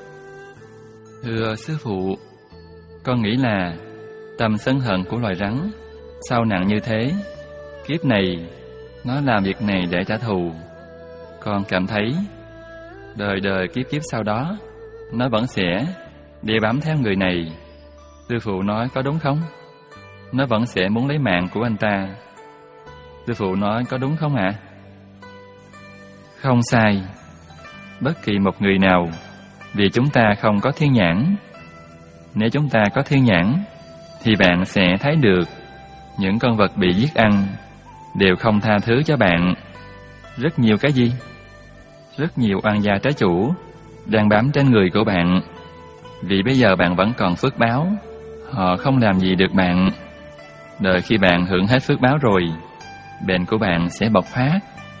Thưa sư phụ, con nghĩ là tâm sân hận của loài rắn sâu nặng như thế. Kiếp này nó làm việc này để trả thù. Con cảm thấy đời đời kiếp kiếp sau đó nó vẫn sẽ đi bám theo người này. Sư phụ nói có đúng không? Nó vẫn sẽ muốn lấy mạng của anh ta. Sư phụ nói có đúng không ạ? À? Không sai, bất kỳ một người nào, vì chúng ta không có thiên nhãn. Nếu chúng ta có thiên nhãn, thì bạn sẽ thấy được những con vật bị giết ăn đều không tha thứ cho bạn. Rất nhiều cái gì? Rất nhiều oan gia trái chủ đang bám trên người của bạn. Vì bây giờ bạn vẫn còn phước báo, họ không làm gì được bạn. Đợi khi bạn hưởng hết phước báo rồi, bệnh của bạn sẽ bộc phát.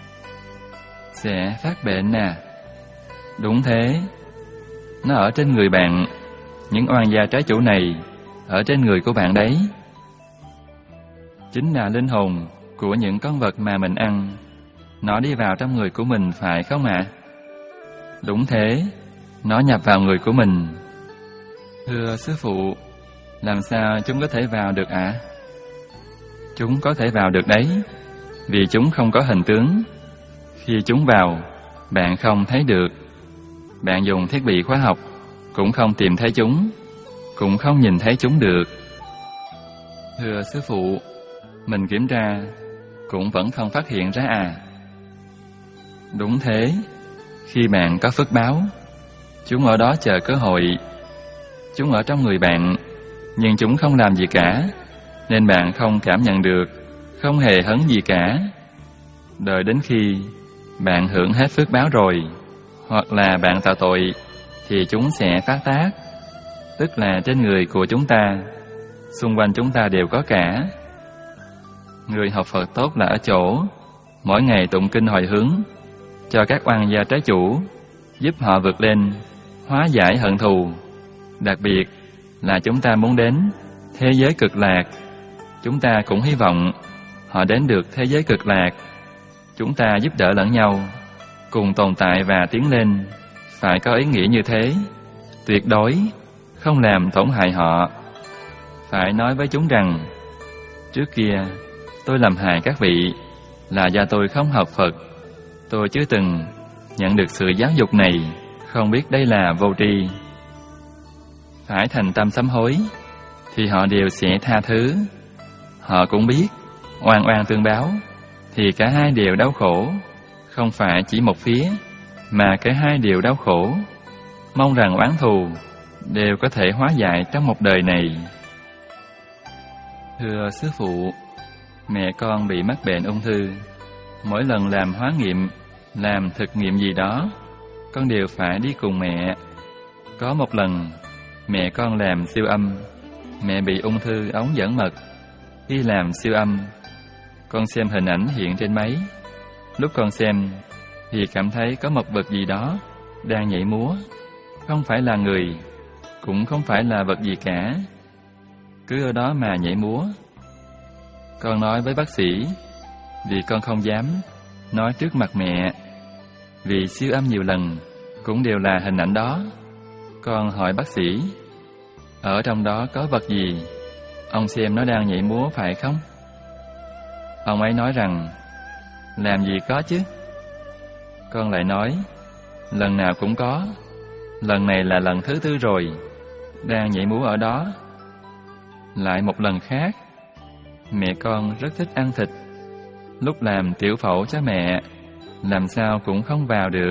Sẽ phát bệnh nè. Đúng thế. Nó ở trên người bạn. Những oan gia trái chủ này ở trên người của bạn đấy. Chính là linh hồn của những con vật mà mình ăn. Nó đi vào trong người của mình phải không ạ? À? Đúng thế. Nó nhập vào người của mình. Thưa sư phụ, làm sao chúng có thể vào được ạ? À? Chúng có thể vào được đấy, vì chúng không có hình tướng. Khi chúng vào, bạn không thấy được. Bạn dùng thiết bị khoa học cũng không tìm thấy chúng, cũng không nhìn thấy chúng được. Thưa sư phụ, mình kiểm tra cũng vẫn không phát hiện ra à? Đúng thế. Khi bạn có phước báo, chúng ở đó chờ cơ hội. Chúng ở trong người bạn, nhưng chúng không làm gì cả, nên bạn không cảm nhận được, không hề hấn gì cả. Đợi đến khi bạn hưởng hết phước báo rồi, hoặc là bạn tạo tội, thì chúng sẽ phát tác. Tức là trên người của chúng ta, xung quanh chúng ta đều có cả. Người học Phật tốt là ở chỗ mỗi ngày tụng kinh hồi hướng cho các oan gia trái chủ, giúp họ vượt lên, hóa giải hận thù. Đặc biệt là chúng ta muốn đến thế giới cực lạc. Chúng ta cũng hy vọng họ đến được thế giới cực lạc. Chúng ta giúp đỡ lẫn nhau, cùng tồn tại và tiến lên. Phải có ý nghĩa như thế. Tuyệt đối không làm tổn hại họ. Phải nói với chúng rằng, trước kia tôi làm hại các vị là do tôi không học Phật. Tôi chưa từng nhận được sự giáo dục này, không biết đây là vô tri. Phải thành tâm sám hối, thì họ đều sẽ tha thứ. Họ cũng biết oan oan tương báo, thì cả hai đều đau khổ. Không phải chỉ một phía, mà cả hai đều đau khổ. Mong rằng oán thù đều có thể hóa giải trong một đời này. Thưa sư phụ, mẹ con bị mắc bệnh ung thư. Mỗi lần làm hóa nghiệm, làm thực nghiệm gì đó, con đều phải đi cùng mẹ. Có một lần, mẹ con làm siêu âm, mẹ bị ung thư ống dẫn mật. Khi làm siêu âm, con xem hình ảnh hiện trên máy. Lúc con xem, thì cảm thấy có một vật gì đó đang nhảy múa. Không phải là người, cũng không phải là vật gì cả, cứ ở đó mà nhảy múa. Con nói với bác sĩ, vì con không dám nói trước mặt mẹ, vì siêu âm nhiều lần cũng đều là hình ảnh đó. Con hỏi bác sĩ, ở trong đó có vật gì? Ông xem nó đang nhảy múa phải không? Ông ấy nói rằng, làm gì có chứ. Con lại nói, lần nào cũng có. Lần này là lần thứ tư rồi, đang nhảy múa ở đó. Lại một lần khác, mẹ con rất thích ăn thịt. Lúc làm tiểu phẫu cho mẹ, làm sao cũng không vào được.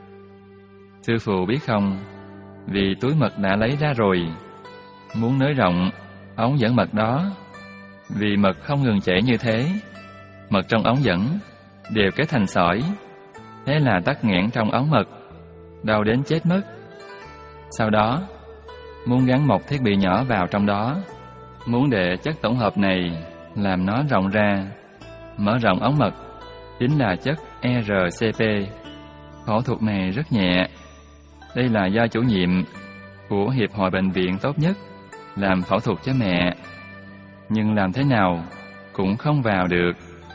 Sư phụ biết không, vì túi mật đã lấy ra rồi, muốn nới rộng ống dẫn mật đó. Vì mật không ngừng chảy như thế, mật trong ống dẫn đều kết thành sỏi. Thế là tắc nghẽn trong ống mật, đau đến chết mất. Sau đó, muốn gắn một thiết bị nhỏ vào trong đó, muốn để chất tổng hợp này làm nó rộng ra, mở rộng ống mật, chính là chất e rờ xê pê. Phẫu thuật này rất nhẹ. Đây là do chủ nhiệm của Hiệp hội Bệnh viện tốt nhất làm phẫu thuật cho mẹ, nhưng làm thế nào cũng không vào được.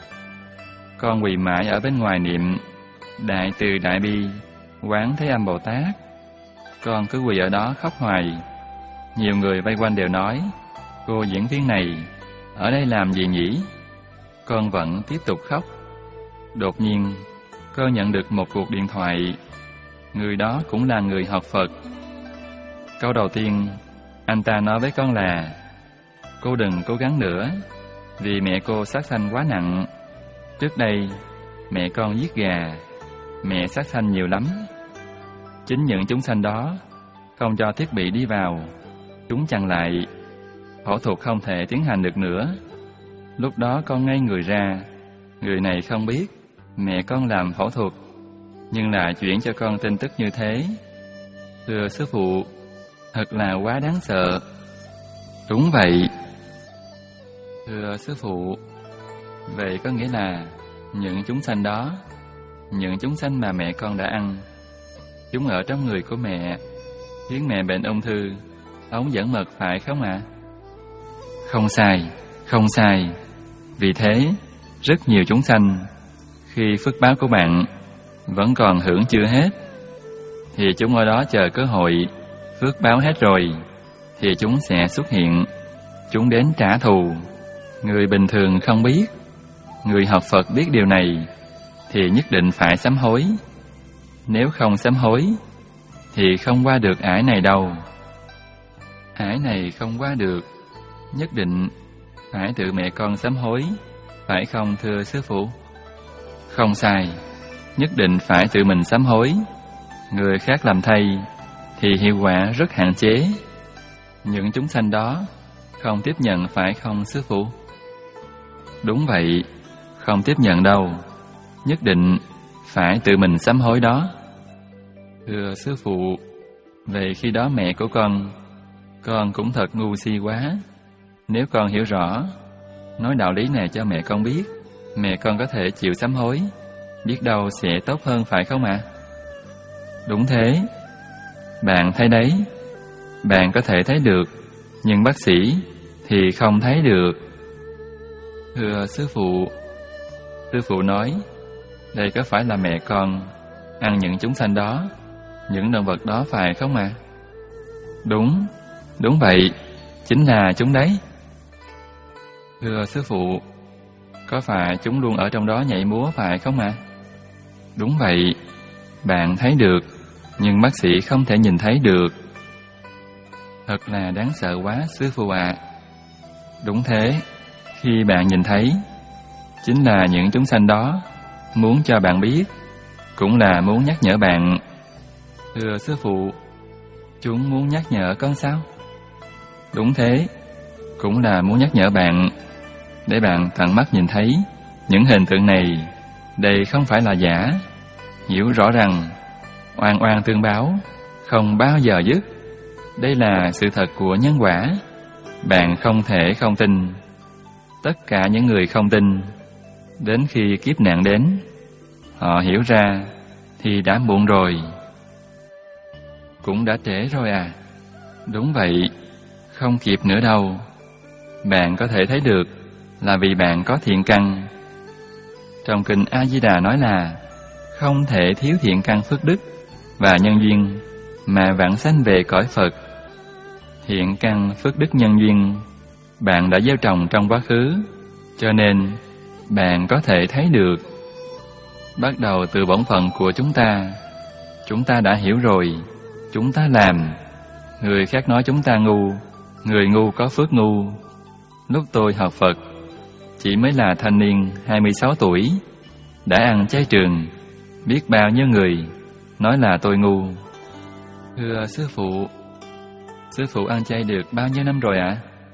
Con quỳ mãi ở bên ngoài niệm Đại Từ Đại Bi Quán Thế Âm Bồ Tát. Con cứ quỳ ở đó khóc hoài. Nhiều người vây quanh đều nói, cô diễn viên này ở đây làm gì nhỉ? Con vẫn tiếp tục khóc. Đột nhiên, con nhận được một cuộc điện thoại. Người đó cũng là người học Phật. Câu đầu tiên, anh ta nói với con là, cô đừng cố gắng nữa, vì mẹ cô sát sanh quá nặng. Trước đây, mẹ con giết gà, mẹ sát sanh nhiều lắm. Chính những chúng sanh đó không cho thiết bị đi vào, chúng chặn lại, phẫu thuật không thể tiến hành được nữa. Lúc đó con ngây người ra, người này không biết mẹ con làm phẫu thuật, nhưng lại chuyển cho con tin tức như thế. Thưa sư phụ, thật là quá đáng sợ. Đúng vậy. Thưa sư phụ, vậy có nghĩa là những chúng sanh đó, những chúng sanh mà mẹ con đã ăn, chúng ở trong người của mẹ, khiến mẹ bệnh ung thư, ống dẫn mật phải không ạ? À? Không sai, không sai. Vì thế, rất nhiều chúng sanh, khi phước báo của bạn vẫn còn hưởng chưa hết, thì chúng ở đó chờ cơ hội, phước báo hết rồi, thì chúng sẽ xuất hiện, chúng đến trả thù. Người bình thường không biết, người học Phật biết điều này, thì nhất định phải sám hối. Nếu không sám hối, thì không qua được ải này đâu. Ải này không qua được, nhất định phải tự mẹ con sám hối, phải không thưa sư phụ? Không sai, nhất định phải tự mình sám hối. Người khác làm thầy thì hiệu quả rất hạn chế. Những chúng sanh đó không tiếp nhận phải không sư phụ? Đúng vậy, không tiếp nhận đâu, nhất định phải tự mình sám hối đó. Thưa sư phụ, về khi đó mẹ của con, con cũng thật ngu si quá. Nếu con hiểu rõ, nói đạo lý này cho mẹ con biết, mẹ con có thể chịu sám hối, biết đâu sẽ tốt hơn phải không ạ? À? Đúng thế. Bạn thấy đấy, bạn có thể thấy được, nhưng bác sĩ thì không thấy được. Thưa sư phụ, sư phụ nói, đây có phải là mẹ con ăn những chúng sanh đó, những động vật đó phải không ạ? À? Đúng, đúng vậy, chính là chúng đấy. Thưa sư phụ, có phải chúng luôn ở trong đó nhảy múa phải không ạ? À? Đúng vậy, bạn thấy được, nhưng bác sĩ không thể nhìn thấy được. Thật là đáng sợ quá sư phụ ạ. À. Đúng thế, khi bạn nhìn thấy, chính là những chúng sanh đó muốn cho bạn biết, cũng là muốn nhắc nhở bạn. Thưa sư phụ, chúng muốn nhắc nhở con sao? Đúng thế, cũng là muốn nhắc nhở bạn, để bạn tận mắt nhìn thấy những hình tượng này, đây không phải là giả. Hiểu rõ rằng oan oan tương báo không bao giờ dứt, đây là sự thật của nhân quả. Bạn không thể không tin. Tất cả những người không tin, đến khi kiếp nạn đến, họ hiểu ra thì đã muộn rồi. Cũng đã trễ rồi à? Đúng vậy, không kịp nữa đâu. Bạn có thể thấy được là vì bạn có thiện căn. Trong kinh A Di Đà nói là không thể thiếu thiện căn phước đức và nhân duyên mà vãng sanh về cõi Phật. Thiện căn phước đức nhân duyên bạn đã gieo trồng trong quá khứ, cho nên bạn có thể thấy được. Bắt đầu từ bổn phận của chúng ta, chúng ta đã hiểu rồi, chúng ta làm. Người khác nói chúng ta ngu, người ngu có phước ngu. Lúc tôi học Phật, chỉ mới là thanh niên hai mươi sáu tuổi, đã ăn chay trường, biết bao nhiêu người nói là tôi ngu. Thưa sư phụ, sư phụ ăn chay được bao nhiêu năm rồi ạ? À?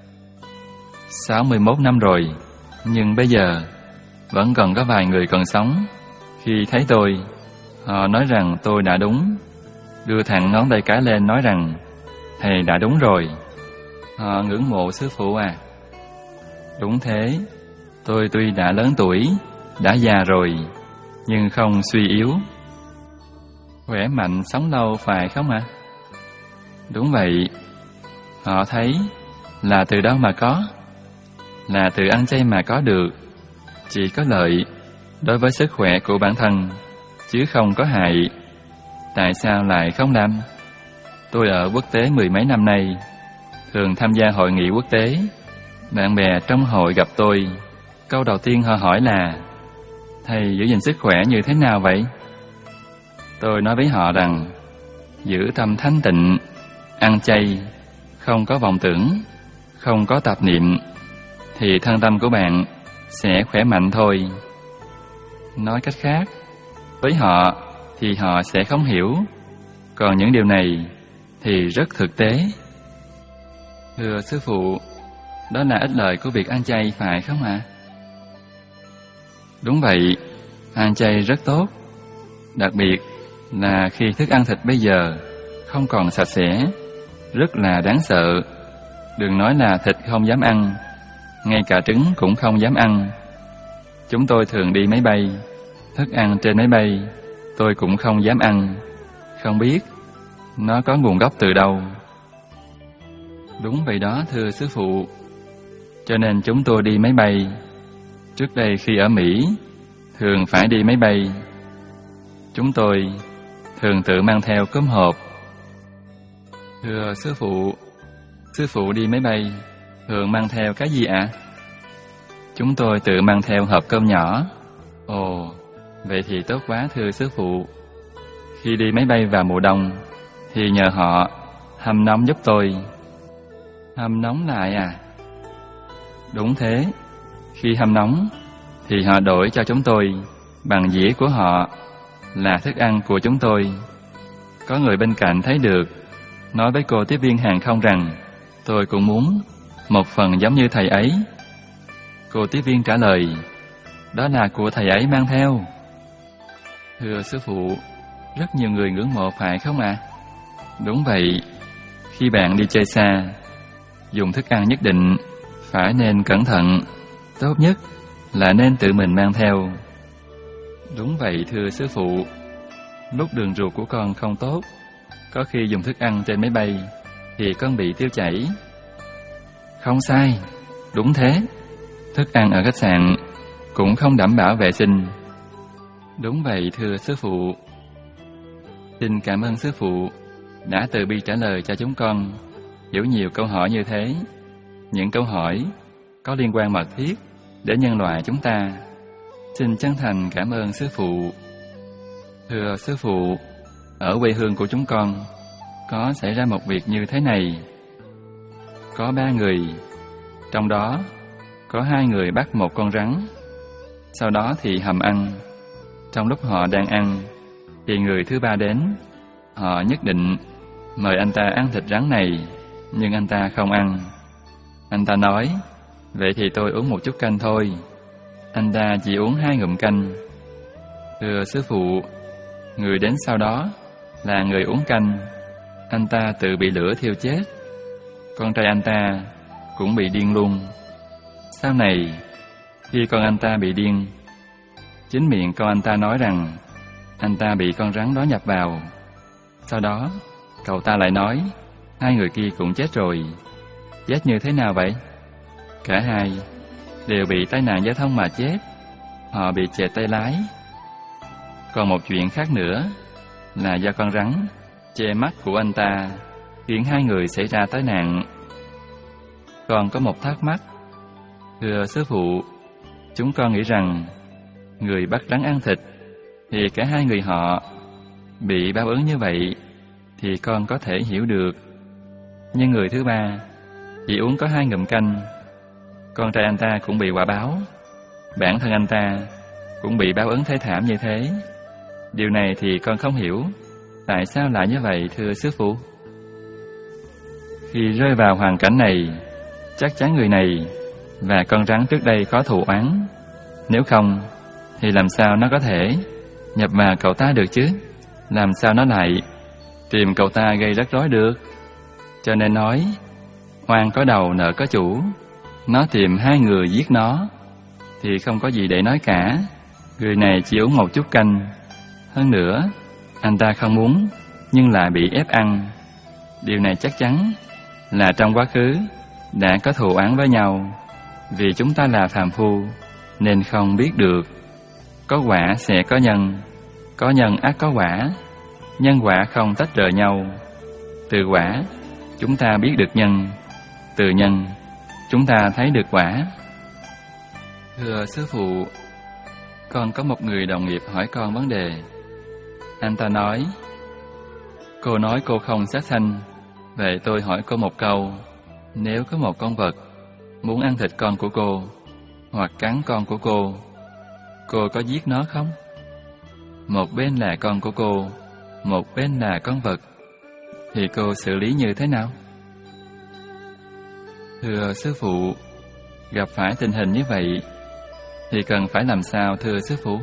sáu mươi mốt năm rồi, nhưng bây giờ vẫn còn có vài người còn sống. Khi thấy tôi, họ nói rằng tôi đã đúng, đưa thẳng ngón tay cái lên nói rằng thầy đã đúng rồi. Họ ngưỡng mộ sư phụ à? Đúng thế, tôi tuy đã lớn tuổi, đã già rồi, nhưng không suy yếu, khỏe mạnh sống lâu phải không ạ? À? Đúng vậy, họ thấy là từ đâu mà có, là từ ăn chay mà có được, chỉ có lợi đối với sức khỏe của bản thân, chứ không có hại. Tại sao lại không làm? Tôi ở quốc tế mười mấy năm nay, thường tham gia hội nghị quốc tế. Bạn bè trong hội gặp tôi, câu đầu tiên họ hỏi là thầy giữ gìn sức khỏe như thế nào vậy? Tôi nói với họ rằng giữ tâm thanh tịnh, ăn chay, không có vọng tưởng, không có tạp niệm, thì thân tâm của bạn sẽ khỏe mạnh thôi. Nói cách khác, với họ thì họ sẽ không hiểu, Còn những điều này thì rất thực tế. Thưa sư phụ, đó là ích lợi của việc ăn chay phải không ạ? Đúng vậy, ăn chay rất tốt. Đặc biệt là khi thức ăn thịt bây giờ không còn sạch sẽ, rất là đáng sợ. Đừng nói là thịt không dám ăn, ngay cả trứng cũng không dám ăn. Chúng tôi thường đi máy bay, thức ăn trên máy bay tôi cũng không dám ăn. Không biết nó có nguồn gốc từ đâu. Đúng vậy đó thưa sư phụ. Cho nên chúng tôi đi máy bay. Trước đây khi ở Mỹ, thường phải đi máy bay, chúng tôi thường tự mang theo cơm hộp. Thưa sư phụ, sư phụ đi máy bay thường mang theo cái gì ạ? Chúng tôi tự mang theo hộp cơm nhỏ. Ồ, vậy thì tốt quá thưa sư phụ. Khi đi máy bay vào mùa đông thì nhờ họ hâm nóng giúp tôi. Hâm nóng lại à? Đúng thế. Khi hâm nóng thì họ đổi cho chúng tôi bằng dĩa của họ là thức ăn của chúng tôi. Có người bên cạnh thấy được, nói với cô tiếp viên hàng không rằng tôi cũng muốn một phần giống như thầy ấy. Cô tiếp viên trả lời, đó là của thầy ấy mang theo. Thưa sư phụ, rất nhiều người ngưỡng mộ phải không ạ? À? Đúng vậy. Khi bạn đi chơi xa, dùng thức ăn nhất định phải nên cẩn thận. Tốt nhất là nên tự mình mang theo. Đúng vậy thưa sư phụ. Lúc đường ruột của con không tốt, có khi dùng thức ăn trên máy bay thì con bị tiêu chảy. Không sai, đúng thế. Thức ăn ở khách sạn cũng không đảm bảo vệ sinh. Đúng vậy thưa sư phụ. Xin cảm ơn sư phụ đã từ bi trả lời cho chúng con hiểu nhiều câu hỏi như thế. Những câu hỏi có liên quan mật thiết đến nhân loại chúng ta. Xin chân thành cảm ơn sư phụ. Thưa sư phụ, ở quê hương của chúng con có xảy ra một việc như thế này. Có ba người, trong đó có hai người bắt một con rắn, sau đó thì hầm ăn. Trong lúc họ đang ăn thì người thứ ba đến. Họ nhất định mời anh ta ăn thịt rắn này, nhưng anh ta không ăn. Anh ta nói, vậy thì tôi uống một chút canh thôi. Anh ta chỉ uống hai ngụm canh. Thưa sư phụ, người đến sau đó là người uống canh. Anh ta tự bị lửa thiêu chết. Con trai anh ta cũng bị điên luôn. Sau này, khi con anh ta bị điên, chính miệng con anh ta nói rằng anh ta bị con rắn đó nhập vào. Sau đó, cậu ta lại nói hai người kia cũng chết rồi. Chết như thế nào vậy? Cả hai đều bị tai nạn giao thông mà chết. Họ bị chệch tay lái. Còn một chuyện khác nữa là do con rắn che mắt của anh ta, khiến hai người xảy ra tai nạn. Còn có một thắc mắc. Thưa sư phụ, chúng con nghĩ rằng người bắt rắn ăn thịt thì cả hai người họ bị báo ứng như vậy thì con có thể hiểu được. Nhưng người thứ ba chỉ uống có hai ngụm canh, con trai anh ta cũng bị quả báo. Bản thân anh ta cũng bị báo ứng thê thảm như thế. Điều này thì con không hiểu tại sao lại như vậy thưa sư phụ. Khi rơi vào hoàn cảnh này, chắc chắn người này và con rắn trước đây có thù oán. Nếu không thì làm sao nó có thể nhập vào cậu ta được chứ? Làm sao nó lại tìm cậu ta gây rắc rối được? Cho nên nói, oan có đầu nợ có chủ. Nó tìm hai người giết nó thì không có gì để nói cả. Người này chỉ uống một chút canh. Hơn nữa, anh ta không muốn nhưng lại bị ép ăn. Điều này chắc chắn là trong quá khứ đã có thù oán với nhau. Vì chúng ta là phàm phu nên không biết được. Có quả sẽ có nhân, có nhân ắt có quả. Nhân quả không tách rời nhau. Từ quả chúng ta biết được nhân, từ nhân chúng ta thấy được quả. Thưa sư phụ, con có một người đồng nghiệp hỏi con vấn đề. Anh ta nói, cô nói cô không sát sanh. Vậy tôi hỏi cô một câu, nếu có một con vật muốn ăn thịt con của cô hoặc cắn con của cô, cô có giết nó không? Một bên là con của cô, một bên là con vật, thì cô xử lý như thế nào? Thưa sư phụ, gặp phải tình hình như vậy thì cần phải làm sao thưa sư phụ?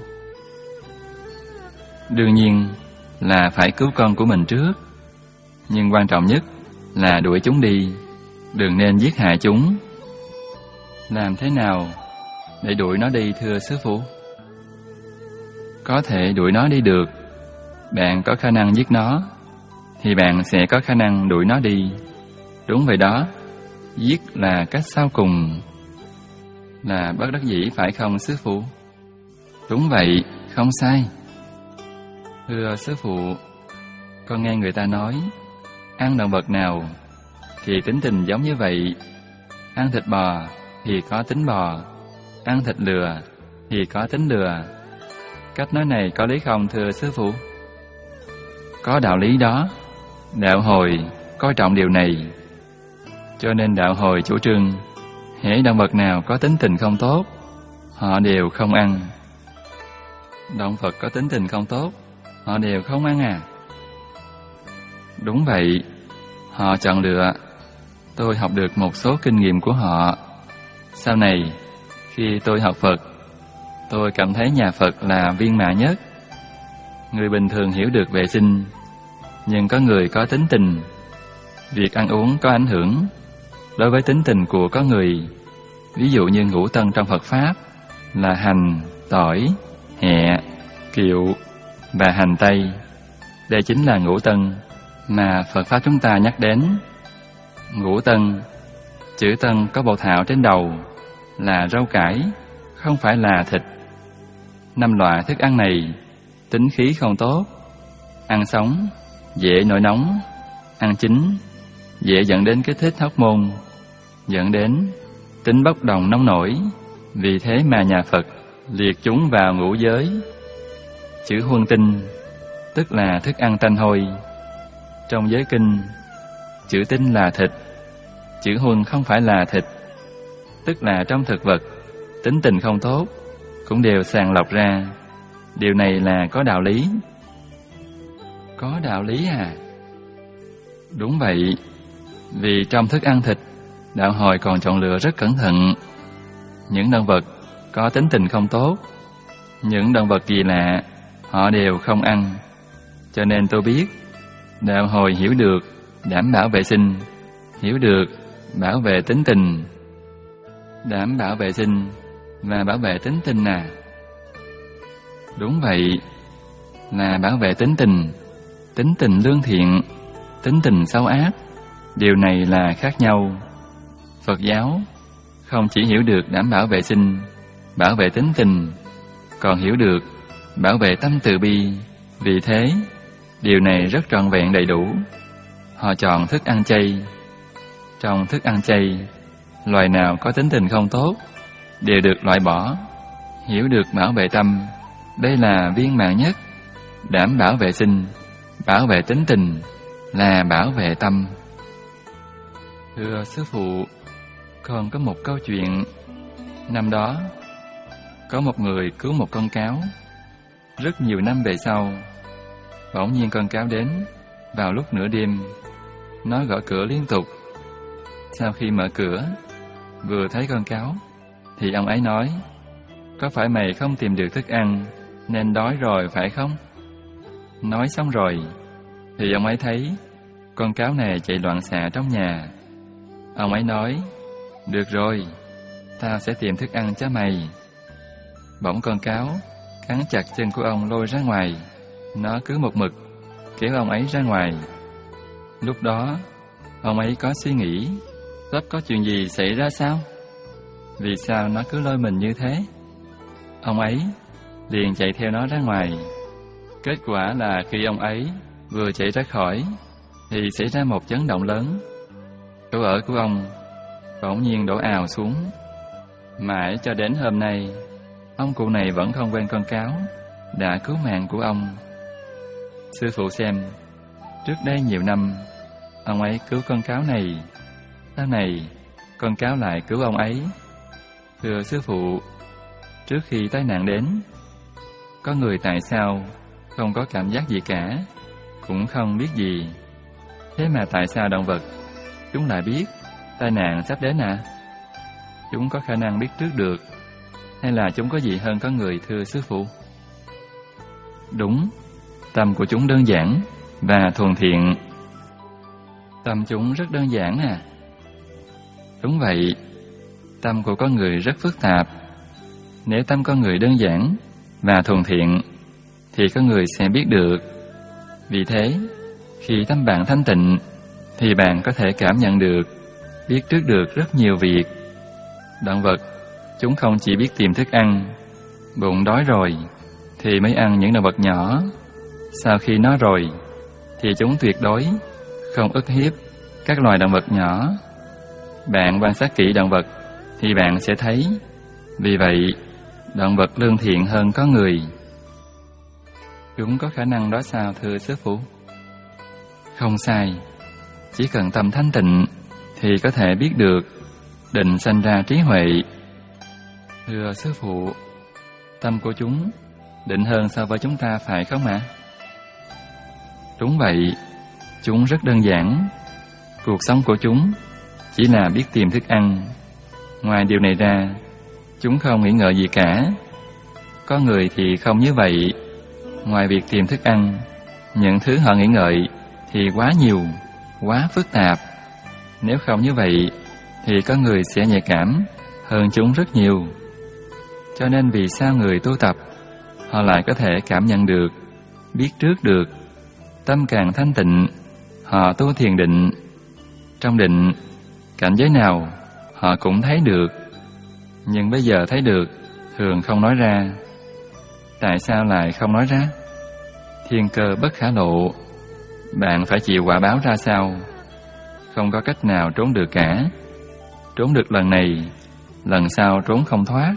Đương nhiên là phải cứu con của mình trước, nhưng quan trọng nhất là đuổi chúng đi, đừng nên giết hại chúng. Làm thế nào để đuổi nó đi thưa sư phụ? Có thể đuổi nó đi được, bạn có khả năng giết nó, thì bạn sẽ có khả năng đuổi nó đi. Đúng vậy đó, giết là cách sau cùng, là bất đắc dĩ phải không sư phụ? Đúng vậy, không sai. Thưa sư phụ, con nghe người ta nói, ăn động vật nào thì tính tình giống như vậy. Ăn thịt bò thì có tính bò, ăn thịt lừa thì có tính lừa. Cách nói này có lý không thưa sư phụ? Có đạo lý đó. Đạo Hồi coi trọng điều này, cho nên Đạo Hồi chủ trương hễ động vật nào có tính tình không tốt, họ đều không ăn. Động vật có tính tình không tốt, họ đều không ăn à? Đúng vậy, họ chọn lựa. Tôi học được một số kinh nghiệm của họ. Sau này, khi tôi học Phật, tôi cảm thấy nhà Phật là viên mãn nhất. Người bình thường hiểu được vệ sinh, nhưng có người có tính tình. Việc ăn uống có ảnh hưởng đối với tính tình của có người. Ví dụ như ngũ tân trong Phật Pháp là hành, tỏi, hẹ, kiệu và hành tây. Đây chính là ngũ tân mà Phật Pháp chúng ta nhắc đến. Ngũ tân, chữ tân có bột thảo trên đầu, là rau cải, không phải là thịt. Năm loại thức ăn này tính khí không tốt. Ăn sống dễ nổi nóng, ăn chín dễ dẫn đến kích thích hormone, dẫn đến tính bốc đồng nóng nổi. Vì thế mà nhà Phật liệt chúng vào ngũ giới. Chữ huân tinh tức là thức ăn tanh hôi. Trong giới kinh, chữ tinh là thịt, chữ huân không phải là thịt, tức là trong thực vật tính tình không tốt cũng đều sàng lọc ra. Điều này là có đạo lý. Có đạo lý à? Đúng vậy, vì trong thức ăn thịt, Đạo Hồi còn chọn lựa rất cẩn thận. Những động vật có tính tình không tốt, những động vật kỳ lạ, họ đều không ăn. Cho nên tôi biết, Đạo Hồi hiểu được đảm bảo vệ sinh, hiểu được bảo vệ tính tình. Đảm bảo vệ sinh và bảo vệ tính tình à? Đúng vậy, là bảo vệ tính tình. Tính tình lương thiện, tính tình xấu ác, điều này là khác nhau. Phật giáo không chỉ hiểu được đảm bảo vệ sinh, bảo vệ tính tình, còn hiểu được bảo vệ tâm từ bi. Vì thế, điều này rất trọn vẹn đầy đủ. Họ chọn thức ăn chay. Trong thức ăn chay, loài nào có tính tình không tốt đều được loại bỏ. Hiểu được bảo vệ tâm, đây là viên mãn nhất. Đảm bảo vệ sinh, bảo vệ tính tình là bảo vệ tâm. Thưa sư phụ, còn có một câu chuyện. Năm đó, có một người cứu một con cáo. Rất nhiều năm về sau, bỗng nhiên con cáo đến vào lúc nửa đêm. Nó gõ cửa liên tục. Sau khi mở cửa, vừa thấy con cáo, thì ông ấy nói: "Có phải mày không tìm được thức ăn nên đói rồi phải không?" Nói xong rồi, thì ông ấy thấy con cáo này chạy loạn xạ trong nhà. Ông ấy nói: "Được rồi, tao sẽ tìm thức ăn cho mày." Bỗng con cáo cắn chặt chân của ông lôi ra ngoài. Nó cứ một mực kéo ông ấy ra ngoài. Lúc đó, ông ấy có suy nghĩ, sắp có chuyện gì xảy ra sao? Vì sao nó cứ lôi mình như thế? Ông ấy liền chạy theo nó ra ngoài. Kết quả là khi ông ấy vừa chạy ra khỏi, thì xảy ra một chấn động lớn. Chỗ ở của ông bỗng nhiên đổ ào xuống. Mãi cho đến hôm nay, ông cụ này vẫn không quên con cáo đã cứu mạng của ông. Sư phụ xem, trước đây nhiều năm, ông ấy cứu con cáo này. Sau này, con cáo lại cứu ông ấy. Thưa sư phụ, trước khi tai nạn đến, có người tại sao không có cảm giác gì cả, cũng không biết gì. Thế mà tại sao động vật chúng lại biết tai nạn sắp đến à? Chúng có khả năng biết trước được, hay là chúng có gì hơn có người, thưa sư phụ? Đúng, tâm của chúng đơn giản và thuần thiện. Tâm chúng rất đơn giản à? Đúng vậy, tâm của con người rất phức tạp. Nếu tâm con người đơn giản và thuần thiện thì con người sẽ biết được. Vì thế, khi tâm bạn thanh tịnh thì bạn có thể cảm nhận được, biết trước được rất nhiều việc. Động vật, chúng không chỉ biết tìm thức ăn, bụng đói rồi thì mới ăn những động vật nhỏ. Sau khi no rồi thì chúng tuyệt đối không ức hiếp các loài động vật nhỏ. Bạn quan sát kỹ động vật thì bạn sẽ thấy. Vì vậy, động vật lương thiện hơn con người. Chúng có khả năng đó sao, thưa sư phụ? Không sai. Chỉ cần tâm thanh tịnh thì có thể biết được, định sanh ra trí huệ. Thưa sư phụ, tâm của chúng định hơn so với chúng ta phải không ạ? Đúng vậy, chúng rất đơn giản. Cuộc sống của chúng chỉ là biết tìm thức ăn. Ngoài điều này ra, chúng không nghĩ ngợi gì cả. Có người thì không như vậy. Ngoài việc tìm thức ăn, những thứ họ nghĩ ngợi thì quá nhiều, quá phức tạp. Nếu không như vậy, thì có người sẽ nhạy cảm hơn chúng rất nhiều. Cho nên vì sao người tu tập, họ lại có thể cảm nhận được, biết trước được. Tâm càng thanh tịnh, họ tu thiền định. Trong định, cảnh giới nào họ cũng thấy được. Nhưng bây giờ thấy được, thường không nói ra. Tại sao lại không nói ra? Thiên cơ bất khả lộ. Bạn phải chịu quả báo ra sao? Không có cách nào trốn được cả. Trốn được lần này, lần sau trốn không thoát.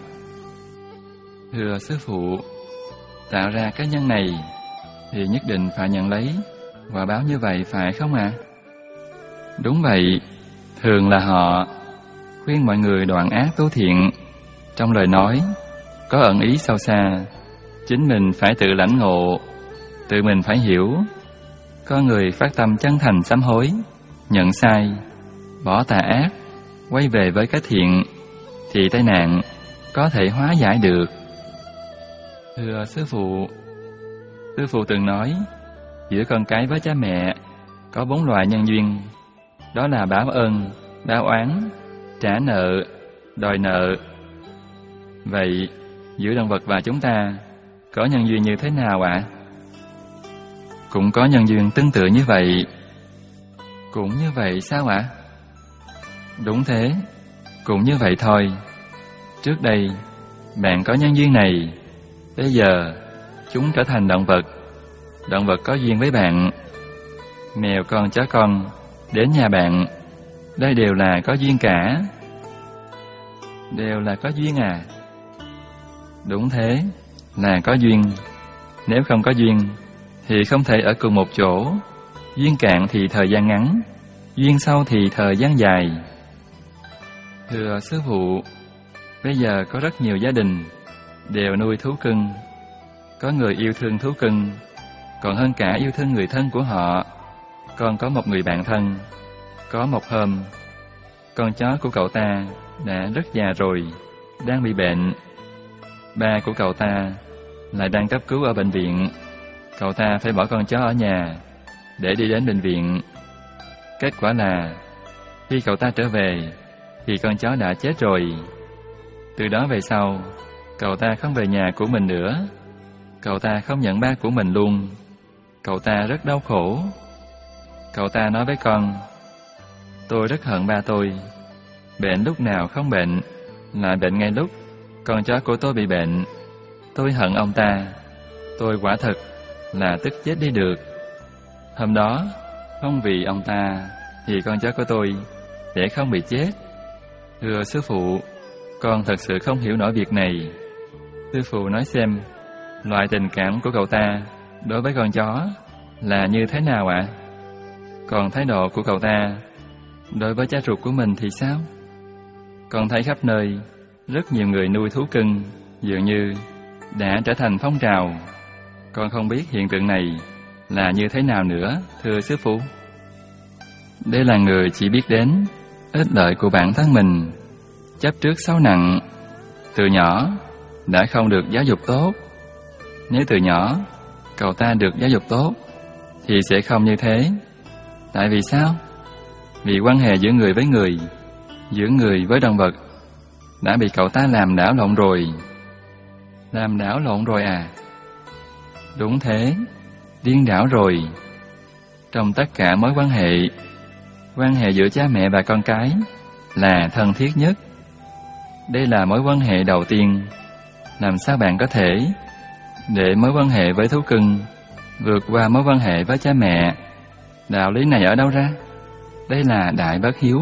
Thưa sư phụ, tạo ra cái nhân này thì nhất định phải nhận lấy quả báo như vậy phải không ạ? À? Đúng vậy, thường là họ khuyên mọi người đoạn ác tu thiện. Trong lời nói có ẩn ý sâu xa. Chính mình phải tự lãnh ngộ, tự mình phải hiểu. Có người phát tâm chân thành sám hối, nhận sai, bỏ tà ác, quay về với cái thiện, thì tai nạn có thể hóa giải được. Thưa sư phụ, sư phụ từng nói giữa con cái với cha mẹ có bốn loại nhân duyên. Đó là báo ơn, báo oán, trả nợ, đòi nợ. Vậy giữa động vật và chúng ta có nhân duyên như thế nào ạ? À? Cũng có nhân duyên tương tự như vậy. Cũng như vậy sao ạ? À? Đúng thế, cũng như vậy thôi. Trước đây bạn có nhân duyên này, bây giờ chúng trở thành động vật. Động vật có duyên với bạn. Mèo con chó con đến nhà bạn, đây đều là có duyên cả. Đều là có duyên à? Đúng thế, là có duyên. Nếu không có duyên thì không thể ở cùng một chỗ. Duyên cạn thì thời gian ngắn, duyên sâu thì thời gian dài. Thưa sư phụ, bây giờ có rất nhiều gia đình đều nuôi thú cưng. Có người yêu thương thú cưng còn hơn cả yêu thương người thân của họ. Còn có một người bạn thân. Có một hôm, con chó của cậu ta đã rất già rồi, đang bị bệnh. Ba của cậu ta lại đang cấp cứu ở bệnh viện. Cậu ta phải bỏ con chó ở nhà để đi đến bệnh viện. Kết quả là khi cậu ta trở về thì con chó đã chết rồi. Từ đó về sau, cậu ta không về nhà của mình nữa. Cậu ta không nhận ba của mình luôn. Cậu ta rất đau khổ. Cậu ta nói với con: tôi rất hận ba tôi. Bệnh lúc nào không bệnh, lại bệnh ngay lúc con chó của tôi bị bệnh. Tôi hận ông ta. Tôi quả thật là tức chết đi được. Hôm đó, không vì ông ta thì con chó của tôi sẽ không bị chết. Thưa sư phụ, con thật sự không hiểu nổi việc này. Sư phụ nói xem, loại tình cảm của cậu ta đối với con chó là như thế nào ạ? À? Còn thái độ của cậu ta đối với cha ruột của mình thì sao? Con thấy khắp nơi rất nhiều người nuôi thú cưng dường như đã trở thành phong trào. Con không biết hiện tượng này là như thế nào nữa, thưa sư phụ? Đây là người chỉ biết đến ích lợi của bản thân mình, chấp trước xấu nặng, từ nhỏ đã không được giáo dục tốt. Nếu từ nhỏ cậu ta được giáo dục tốt thì sẽ không như thế. Tại vì sao? Vì quan hệ giữa người với người, giữa người với động vật đã bị cậu ta làm đảo lộn rồi. Làm đảo lộn rồi à? Đúng thế, điên đảo rồi. Trong tất cả mối quan hệ, quan hệ giữa cha mẹ và con cái là thân thiết nhất. Đây là mối quan hệ đầu tiên. Làm sao bạn có thể để mối quan hệ với thú cưng vượt qua mối quan hệ với cha mẹ? Đạo lý này ở đâu ra? Đây là đại bất hiếu.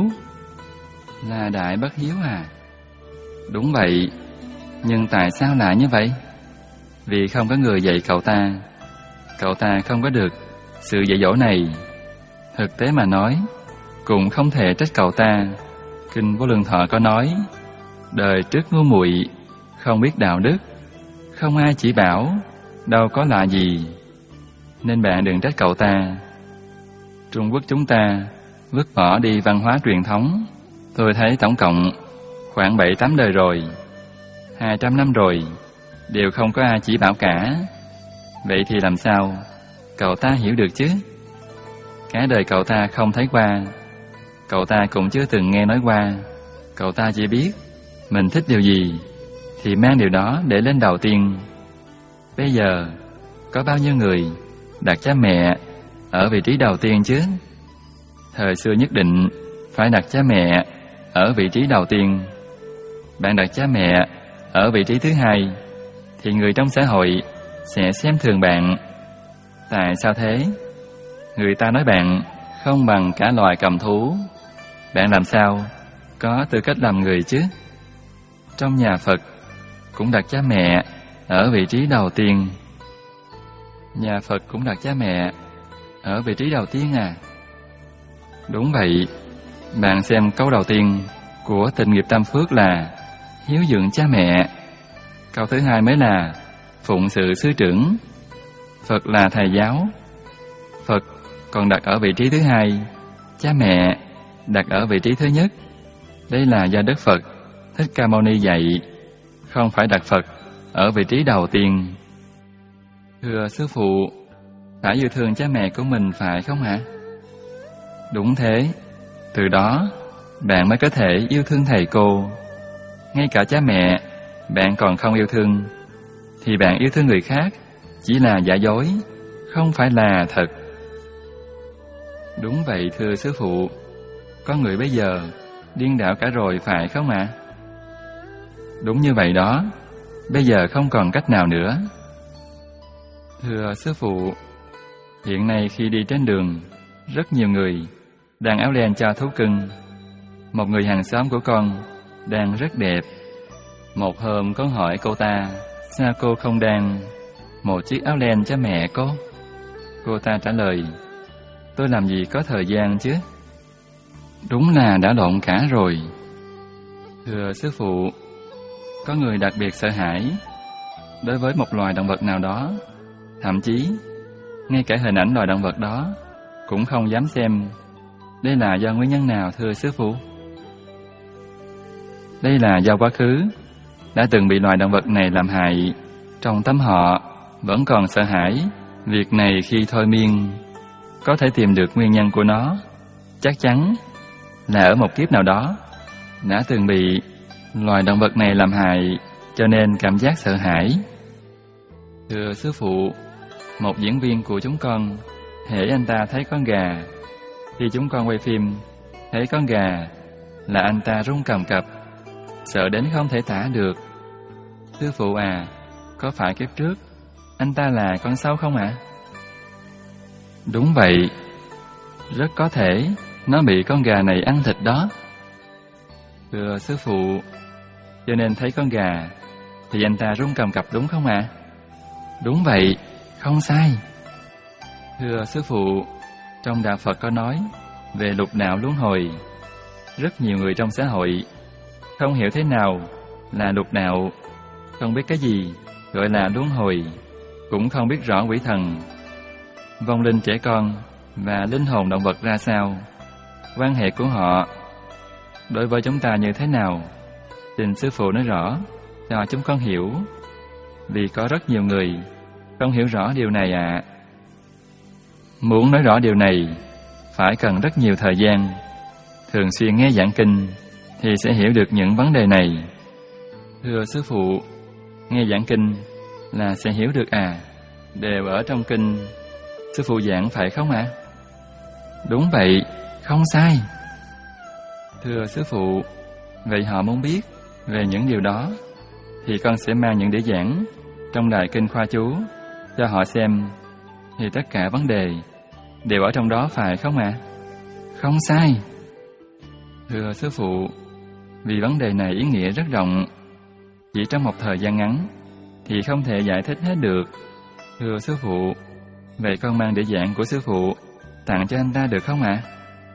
Là đại bất hiếu à? Đúng vậy. Nhưng tại sao lại như vậy? Vì không có người dạy cậu ta. Cậu ta không có được sự dạy dỗ này. Thực tế mà nói, cũng không thể trách cậu ta. Kinh Vô Lượng Thọ có nói, đời trước ngu muội, không biết đạo đức, không ai chỉ bảo, đâu có lạ gì. Nên bạn đừng trách cậu ta. Trung Quốc chúng ta vứt bỏ đi văn hóa truyền thống. Tôi thấy tổng cộng khoảng bảy tám đời rồi, hai trăm năm rồi, đều không có ai chỉ bảo cả. Vậy thì làm sao cậu ta hiểu được chứ? Cả đời cậu ta không thấy qua, cậu ta cũng chưa từng nghe nói qua. Cậu ta chỉ biết mình thích điều gì thì mang điều đó để lên đầu tiên. Bây giờ có bao nhiêu người đặt cha mẹ ở vị trí đầu tiên chứ? Thời xưa nhất định phải đặt cha mẹ ở vị trí đầu tiên. Bạn đặt cha mẹ ở vị trí thứ hai thì người trong xã hội sẽ xem thường bạn. Tại sao thế? Người ta nói bạn không bằng cả loài cầm thú. Bạn làm sao có tư cách làm người chứ? Trong nhà Phật cũng đặt cha mẹ ở vị trí đầu tiên. Nhà Phật cũng đặt cha mẹ ở vị trí đầu tiên à? Đúng vậy. Bạn xem câu đầu tiên của Tịnh Nghiệp Tam Phước là hiếu dưỡng cha mẹ. Câu thứ hai mới là phụng sự sư trưởng. Phật là thầy giáo. Phật còn đặt ở vị trí thứ hai, cha mẹ đặt ở vị trí thứ nhất. Đây là do Đức Phật Thích Ca Mâu Ni dạy, không phải đặt Phật ở vị trí đầu tiên. Thưa sư phụ, phải yêu thương cha mẹ của mình phải không hả? Đúng thế. Từ đó bạn mới có thể yêu thương thầy cô. Ngay cả cha mẹ bạn còn không yêu thương thì bạn yêu thương người khác chỉ là giả dối, không phải là thật. Đúng vậy thưa sư phụ. Con người bây giờ điên đảo cả rồi phải không ạ? À? Đúng như vậy đó. Bây giờ không còn cách nào nữa. Thưa sư phụ, hiện nay khi đi trên đường, rất nhiều người đang áo len cho thú cưng. Một người hàng xóm của con đang rất đẹp. Một hôm con hỏi cô ta, sao cô không đan một chiếc áo len cho mẹ cô? Cô ta trả lời, tôi làm gì có thời gian chứ. Đúng là đã lộn cả rồi. Thưa sư phụ, có người đặc biệt sợ hãi đối với một loài động vật nào đó, thậm chí ngay cả hình ảnh loài động vật đó cũng không dám xem. Đây là do nguyên nhân nào thưa sư phụ? Đây là do quá khứ đã từng bị loài động vật này làm hại. Trong tâm họ vẫn còn sợ hãi việc này. Khi thôi miên có thể tìm được nguyên nhân của nó. Chắc chắn là ở một kiếp nào đó đã từng bị loài động vật này làm hại, cho nên cảm giác sợ hãi. Thưa sư phụ, một diễn viên của chúng con, hễ anh ta thấy con gà, khi chúng con quay phim, thấy con gà là anh ta run cầm cập, sợ đến không thể tả được. Sư phụ à, có phải kiếp trước anh ta là con sâu không ạ? À? Đúng vậy, rất có thể nó bị con gà này ăn thịt đó. Thưa sư phụ, cho nên thấy con gà thì anh ta run cầm cập đúng không ạ? À? Đúng vậy, không sai. Thưa sư phụ, trong đạo Phật có nói về lục đạo luân hồi. Rất nhiều người trong xã hội không hiểu thế nào là lục đạo, không biết cái gì gọi là luân hồi, cũng không biết rõ quỷ thần. vong linh trẻ con và linh hồn động vật ra sao, quan hệ của họ đối với chúng ta như thế nào. Xin Sư Phụ nói rõ cho chúng con hiểu, vì có rất nhiều người không hiểu rõ điều này ạ. À. Muốn nói rõ điều này phải cần rất nhiều thời gian. Thường xuyên nghe giảng kinh thì sẽ hiểu được những vấn đề này. Thưa Sư Phụ, nghe giảng kinh là sẽ hiểu được à? Đều ở trong kinh Sư Phụ giảng phải không ạ? À? Đúng vậy, không sai. Thưa Sư Phụ, vậy họ muốn biết về những điều đó thì con sẽ mang những đĩa giảng trong đài kinh khoa chú cho họ xem, thì tất cả vấn đề đều ở trong đó phải không ạ? À? Không sai. Thưa Sư Phụ, vì vấn đề này ý nghĩa rất rộng, chỉ trong một thời gian ngắn thì không thể giải thích hết được. Thưa Sư Phụ, vậy con mang đĩa giảng của Sư Phụ tặng cho anh ta được không ạ? À?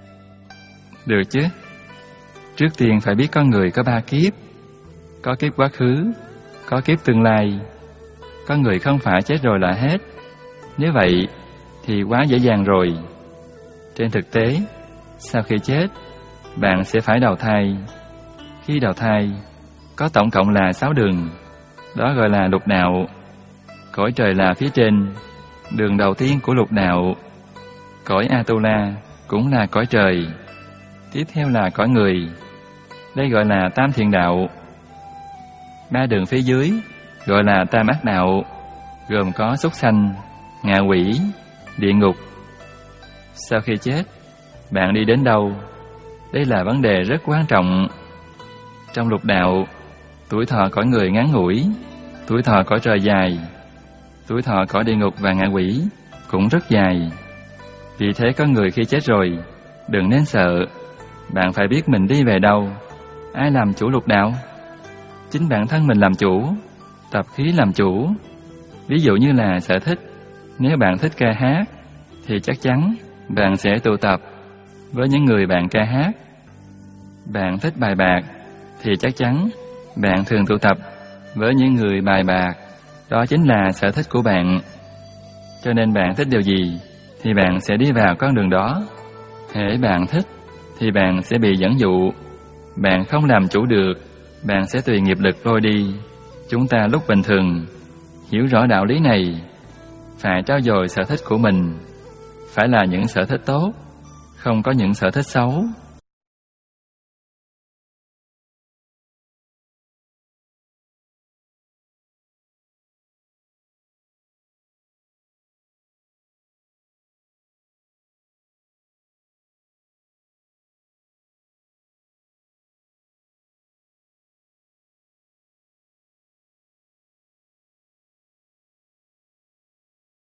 Được chứ. Trước tiên phải biết con người có ba kiếp. Có kiếp quá khứ, có kiếp tương lai. Có người không phải chết rồi là hết. Nếu vậy thì quá dễ dàng rồi. Trên thực tế, sau khi chết, bạn sẽ phải đầu thai. Khi đầu thai, có tổng cộng là sáu đường. Đó gọi là lục đạo. Cõi trời là phía trên, đường đầu tiên của lục đạo. Cõi Atula cũng là cõi trời. Tiếp theo là cõi người. Đây gọi là tam thiện đạo. Ba đường phía dưới gọi là tam ác đạo, gồm có súc sanh, ngạ quỷ, địa ngục. Sau khi chết, bạn đi đến đâu? Đây là vấn đề rất quan trọng. Trong lục đạo, tuổi thọ cõi người ngắn ngủi, tuổi thọ cõi trời dài, tuổi thọ cõi địa ngục và ngạ quỷ cũng rất dài. Vì thế có người khi chết rồi, đừng nên sợ. Bạn phải biết mình đi về đâu. Ai làm chủ lục đạo? Chính bản thân mình làm chủ, tập khí làm chủ. Ví dụ như là sở thích. Nếu bạn thích ca hát thì chắc chắn bạn sẽ tụ tập với những người bạn ca hát. Bạn thích bài bạc thì chắc chắn bạn thường tụ tập với những người bài bạc. Đó chính là sở thích của bạn. Cho nên bạn thích điều gì thì bạn sẽ đi vào con đường đó. Hễ bạn thích thì bạn sẽ bị dẫn dụ. Bạn không làm chủ được, bạn sẽ tùy nghiệp lực lôi đi. Chúng ta lúc bình thường hiểu rõ đạo lý này, phải trau dồi sở thích của mình, phải là những sở thích tốt, không có những sở thích xấu.